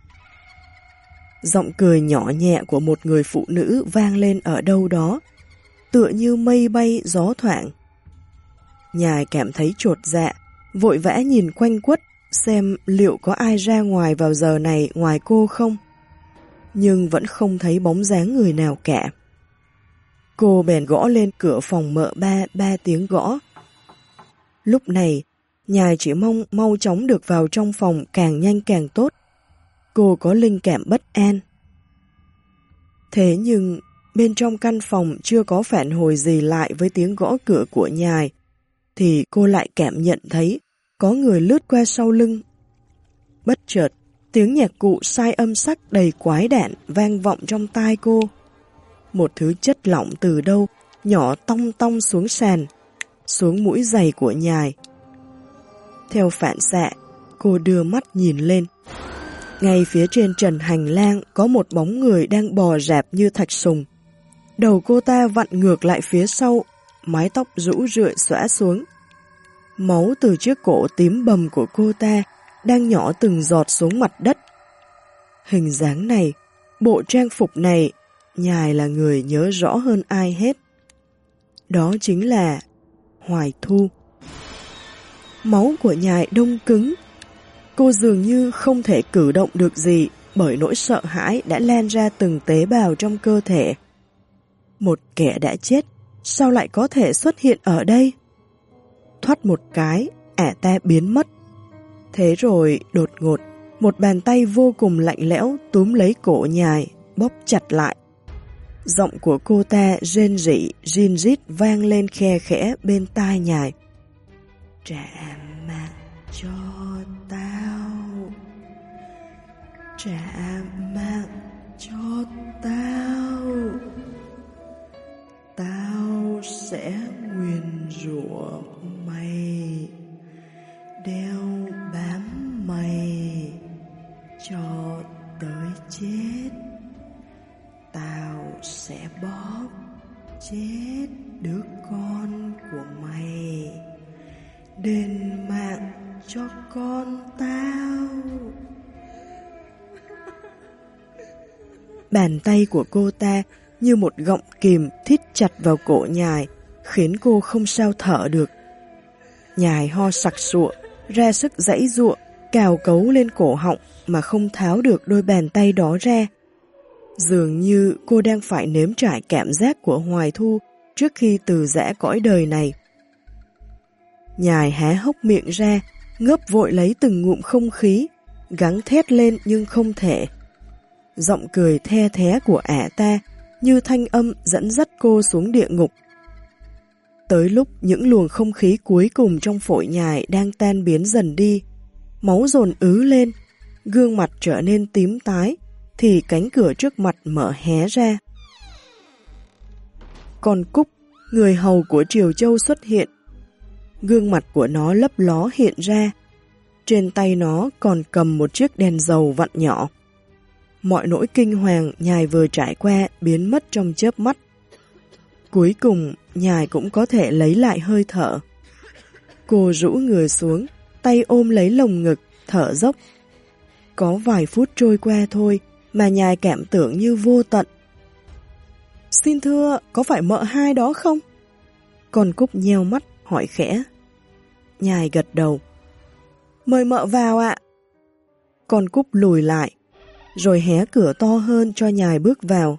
Giọng cười nhỏ nhẹ của một người phụ nữ vang lên ở đâu đó, tựa như mây bay gió thoảng. Nhài cảm thấy chột dạ, vội vã nhìn quanh quất xem liệu có ai ra ngoài vào giờ này ngoài cô không, nhưng vẫn không thấy bóng dáng người nào cả. Cô bèn gõ lên cửa phòng mợ ba tiếng gõ. Lúc này, Nhài chỉ mong mau chóng được vào trong phòng càng nhanh càng tốt. Cô có linh cảm bất an. Thế nhưng, bên trong căn phòng chưa có phản hồi gì lại với tiếng gõ cửa của Nhài, thì cô lại cảm nhận thấy có người lướt qua sau lưng. Bất chợt, tiếng nhạc cụ sai âm sắc đầy quái đản vang vọng trong tai cô. Một thứ chất lỏng từ đâu nhỏ tong tong xuống sàn, xuống mũi giày của Nhài. Theo phản xạ, cô đưa mắt nhìn lên. Ngay phía trên trần hành lang có một bóng người đang bò rạp như thạch sùng. Đầu cô ta vặn ngược lại phía sau, mái tóc rũ rượi xõa xuống. Máu từ chiếc cổ tím bầm của cô ta đang nhỏ từng giọt xuống mặt đất. Hình dáng này, bộ trang phục này, Nhài là người nhớ rõ hơn ai hết. Đó chính là Hoài Thu. Máu của Nhài đông cứng. Cô dường như không thể cử động được gì bởi nỗi sợ hãi đã lan ra từng tế bào trong cơ thể. Một kẻ đã chết, sao lại có thể xuất hiện ở đây? Thoát một cái, ả ta biến mất. Thế rồi, đột ngột, một bàn tay vô cùng lạnh lẽo túm lấy cổ Nhài, bóp chặt lại. Giọng của cô ta rên rỉ, rin rít vang lên khe khẽ bên tai Nhài. Trả mạng cho tao. Trả mạng cho tao. Tao sẽ nguyền rủa mày, đeo bám mày cho tới chết. Tao sẽ bóp chết đứa con của mày, đền mạng cho con tao. Bàn tay của cô ta như một gọng kìm thít chặt vào cổ Nhài, khiến cô không sao thở được. Nhài ho sặc sụa, ra sức giãy giụa, cào cấu lên cổ họng mà không tháo được đôi bàn tay đó ra. Dường như cô đang phải nếm trải cảm giác của Hoài Thu trước khi từ giã cõi đời này. Nhài há hốc miệng ra, ngớp vội lấy từng ngụm không khí, gắng thét lên nhưng không thể. Giọng cười the thé của ả ta như thanh âm dẫn dắt cô xuống địa ngục. Tới lúc những luồng không khí cuối cùng trong phổi Nhài đang tan biến dần đi, máu dồn ứ lên, gương mặt trở nên tím tái, thì cánh cửa trước mặt mở hé ra. Con Cúc, người hầu của Triều Châu xuất hiện. Gương mặt của nó lấp ló hiện ra. Trên tay nó còn cầm một chiếc đèn dầu vặn nhỏ. Mọi nỗi kinh hoàng Nhài vừa trải qua biến mất trong chớp mắt. Cuối cùng, Nhài cũng có thể lấy lại hơi thở. Cô rũ người xuống, tay ôm lấy lồng ngực, thở dốc. Có vài phút trôi qua thôi, mà Nhài cảm tưởng như vô tận. Xin thưa, có phải mợ hai đó không? Con Cúc nheo mắt hỏi khẽ. Nhài gật đầu. Mời mợ vào ạ. Con Cúc lùi lại, rồi hé cửa to hơn cho Nhài bước vào.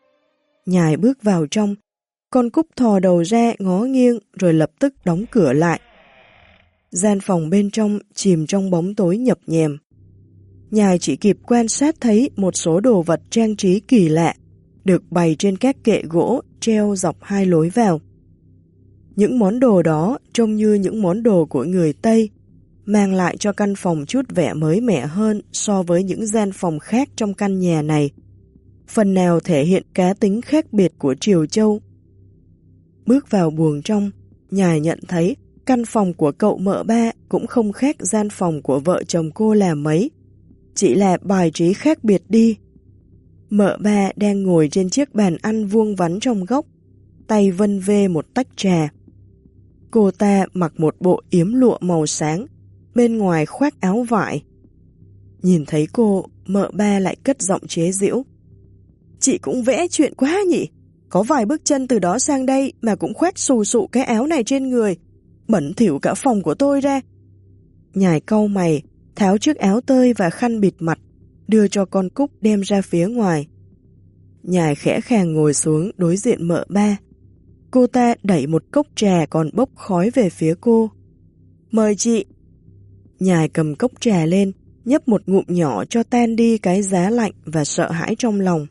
Nhài bước vào trong, con Cúc thò đầu ra ngó nghiêng rồi lập tức đóng cửa lại. Gian phòng bên trong chìm trong bóng tối nhập nhèm. Nhài chỉ kịp quan sát thấy một số đồ vật trang trí kỳ lạ được bày trên các kệ gỗ treo dọc hai lối vào. Những món đồ đó trông như những món đồ của người Tây, mang lại cho căn phòng chút vẻ mới mẻ hơn so với những gian phòng khác trong căn nhà này, phần nào thể hiện cá tính khác biệt của Triều Châu. Bước vào buồng trong, Nhài nhận thấy căn phòng của cậu mợ ba cũng không khác gian phòng của vợ chồng cô là mấy, chỉ là bài trí khác biệt đi. Mợ ba đang ngồi trên chiếc bàn ăn vuông vắn trong góc, tay vân vê một tách trà. Cô ta mặc một bộ yếm lụa màu sáng, bên ngoài khoác áo vải. Nhìn thấy cô, mợ ba lại cất giọng chế giễu. Chị cũng vẽ chuyện quá nhỉ, có vài bước chân từ đó sang đây mà cũng khoác xù xụ cái áo này trên người, bẩn thỉu cả phòng của tôi ra. Nhài cau mày, tháo chiếc áo tơi và khăn bịt mặt, đưa cho con Cúc đem ra phía ngoài. Nhài khẽ khàng ngồi xuống đối diện mợ ba. Cô ta đẩy một cốc trà còn bốc khói về phía cô. Mời chị. Nhài cầm cốc trà lên, nhấp một ngụm nhỏ cho tan đi cái giá lạnh và sợ hãi trong lòng.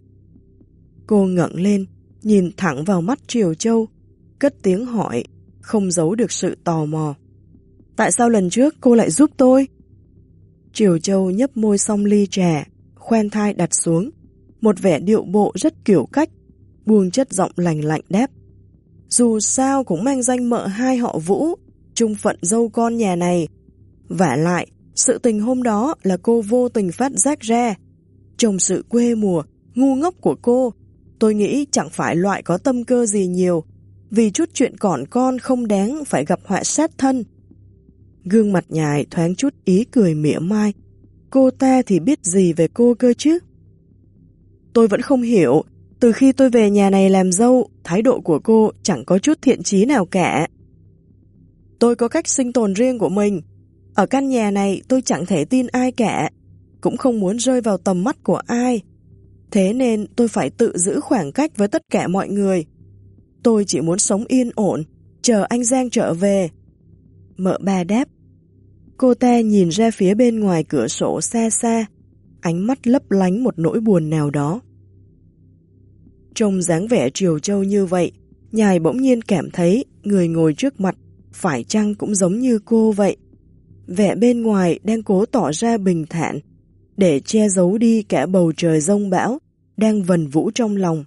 Cô ngẩng lên, nhìn thẳng vào mắt Triều Châu, cất tiếng hỏi, không giấu được sự tò mò. Tại sao lần trước cô lại giúp tôi? Triều Châu nhấp môi xong ly trà, khoan thai đặt xuống, một vẻ điệu bộ rất kiểu cách, buông chất giọng lành lạnh đáp. Dù sao cũng mang danh mợ hai họ Vũ, chung phận dâu con nhà này. Vả lại, sự tình hôm đó là cô vô tình phát giác ra. Trong sự quê mùa, ngu ngốc của cô, tôi nghĩ chẳng phải loại có tâm cơ gì nhiều, vì chút chuyện còn con không đáng phải gặp họa sát thân. Gương mặt Nhài thoáng chút ý cười mỉa mai. Cô ta thì biết gì về cô cơ chứ? Tôi vẫn không hiểu, từ khi tôi về nhà này làm dâu, thái độ của cô chẳng có chút thiện chí nào cả. Tôi có cách sinh tồn riêng của mình. Ở căn nhà này tôi chẳng thể tin ai cả, cũng không muốn rơi vào tầm mắt của ai. Thế nên tôi phải tự giữ khoảng cách với tất cả mọi người. Tôi chỉ muốn sống yên ổn, chờ anh Giang trở về. Mợ ba đáp. Cô ta nhìn ra phía bên ngoài cửa sổ xa xa, ánh mắt lấp lánh một nỗi buồn nào đó. Trông dáng vẻ Triều Châu như vậy, Nhài bỗng nhiên cảm thấy người ngồi trước mặt phải chăng cũng giống như cô vậy. Vẻ bên ngoài đang cố tỏ ra bình thản, để che giấu đi cả bầu trời giông bão đang vần vũ trong lòng.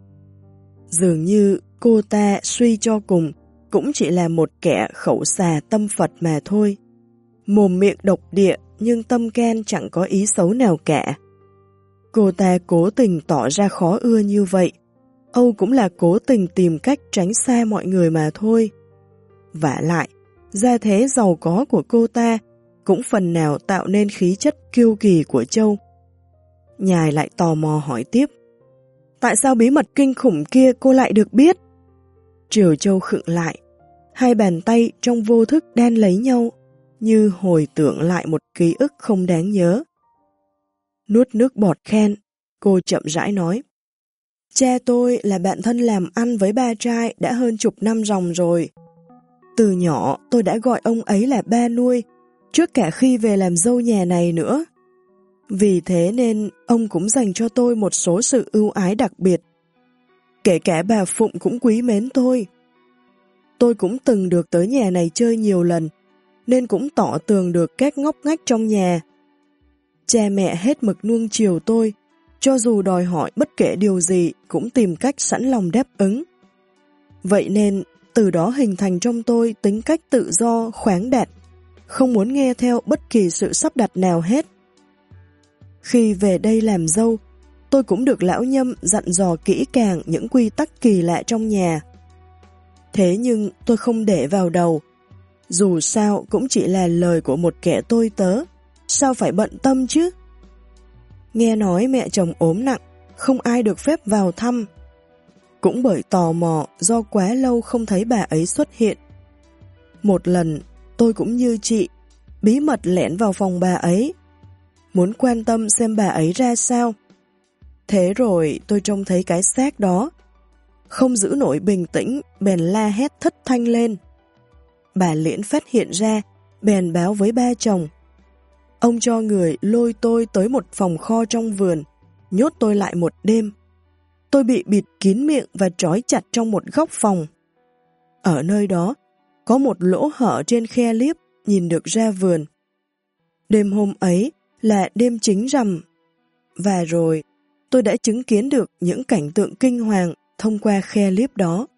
Dường như cô ta suy cho cùng cũng chỉ là một kẻ khẩu xà tâm Phật mà thôi. Mồm miệng độc địa nhưng tâm can chẳng có ý xấu nào cả. Cô ta cố tình tỏ ra khó ưa như vậy, Âu cũng là cố tình tìm cách tránh xa mọi người mà thôi. Vả lại, gia thế giàu có của cô ta cũng phần nào tạo nên khí chất kiêu kỳ của Châu. Nhài lại tò mò hỏi tiếp. Tại sao bí mật kinh khủng kia cô lại được biết? Triều Châu khựng lại, hai bàn tay trong vô thức đan lấy nhau, như hồi tưởng lại một ký ức không đáng nhớ. Nuốt nước bọt khen, cô chậm rãi nói. Cha tôi là bạn thân làm ăn với ba trai đã hơn chục năm ròng rồi. Từ nhỏ tôi đã gọi ông ấy là ba nuôi, trước cả khi về làm dâu nhà này nữa. Vì thế nên ông cũng dành cho tôi một số sự ưu ái đặc biệt. Kể cả bà Phụng cũng quý mến tôi. Tôi cũng từng được tới nhà này chơi nhiều lần, nên cũng tỏ tường được các ngóc ngách trong nhà. Cha mẹ hết mực nuông chiều tôi, cho dù đòi hỏi bất kể điều gì cũng tìm cách sẵn lòng đáp ứng. Vậy nên, từ đó hình thành trong tôi tính cách tự do, khoáng đạt, không muốn nghe theo bất kỳ sự sắp đặt nào hết. Khi về đây làm dâu, tôi cũng được lão Nhâm dặn dò kỹ càng những quy tắc kỳ lạ trong nhà. Thế nhưng tôi không để vào đầu. Dù sao cũng chỉ là lời của một kẻ tôi tớ, sao phải bận tâm chứ? Nghe nói mẹ chồng ốm nặng, không ai được phép vào thăm. cũng bởi tò mò do quá lâu không thấy bà ấy xuất hiện. Một lần, tôi cũng như chị, bí mật lẻn vào phòng bà ấy, muốn quan tâm xem bà ấy ra sao. Thế rồi tôi trông thấy cái xác đó, không giữ nổi bình tĩnh, bèn la hét thất thanh lên. Bà Liễn phát hiện ra, bèn báo với ba chồng. Ông cho người lôi tôi tới một phòng kho trong vườn, nhốt tôi lại một đêm. Tôi bị bịt kín miệng và trói chặt trong một góc phòng. Ở nơi đó, có một lỗ hở trên khe liếp nhìn được ra vườn. Đêm hôm ấy là đêm chính rằm. Và rồi, tôi đã chứng kiến được những cảnh tượng kinh hoàng thông qua khe liếp đó.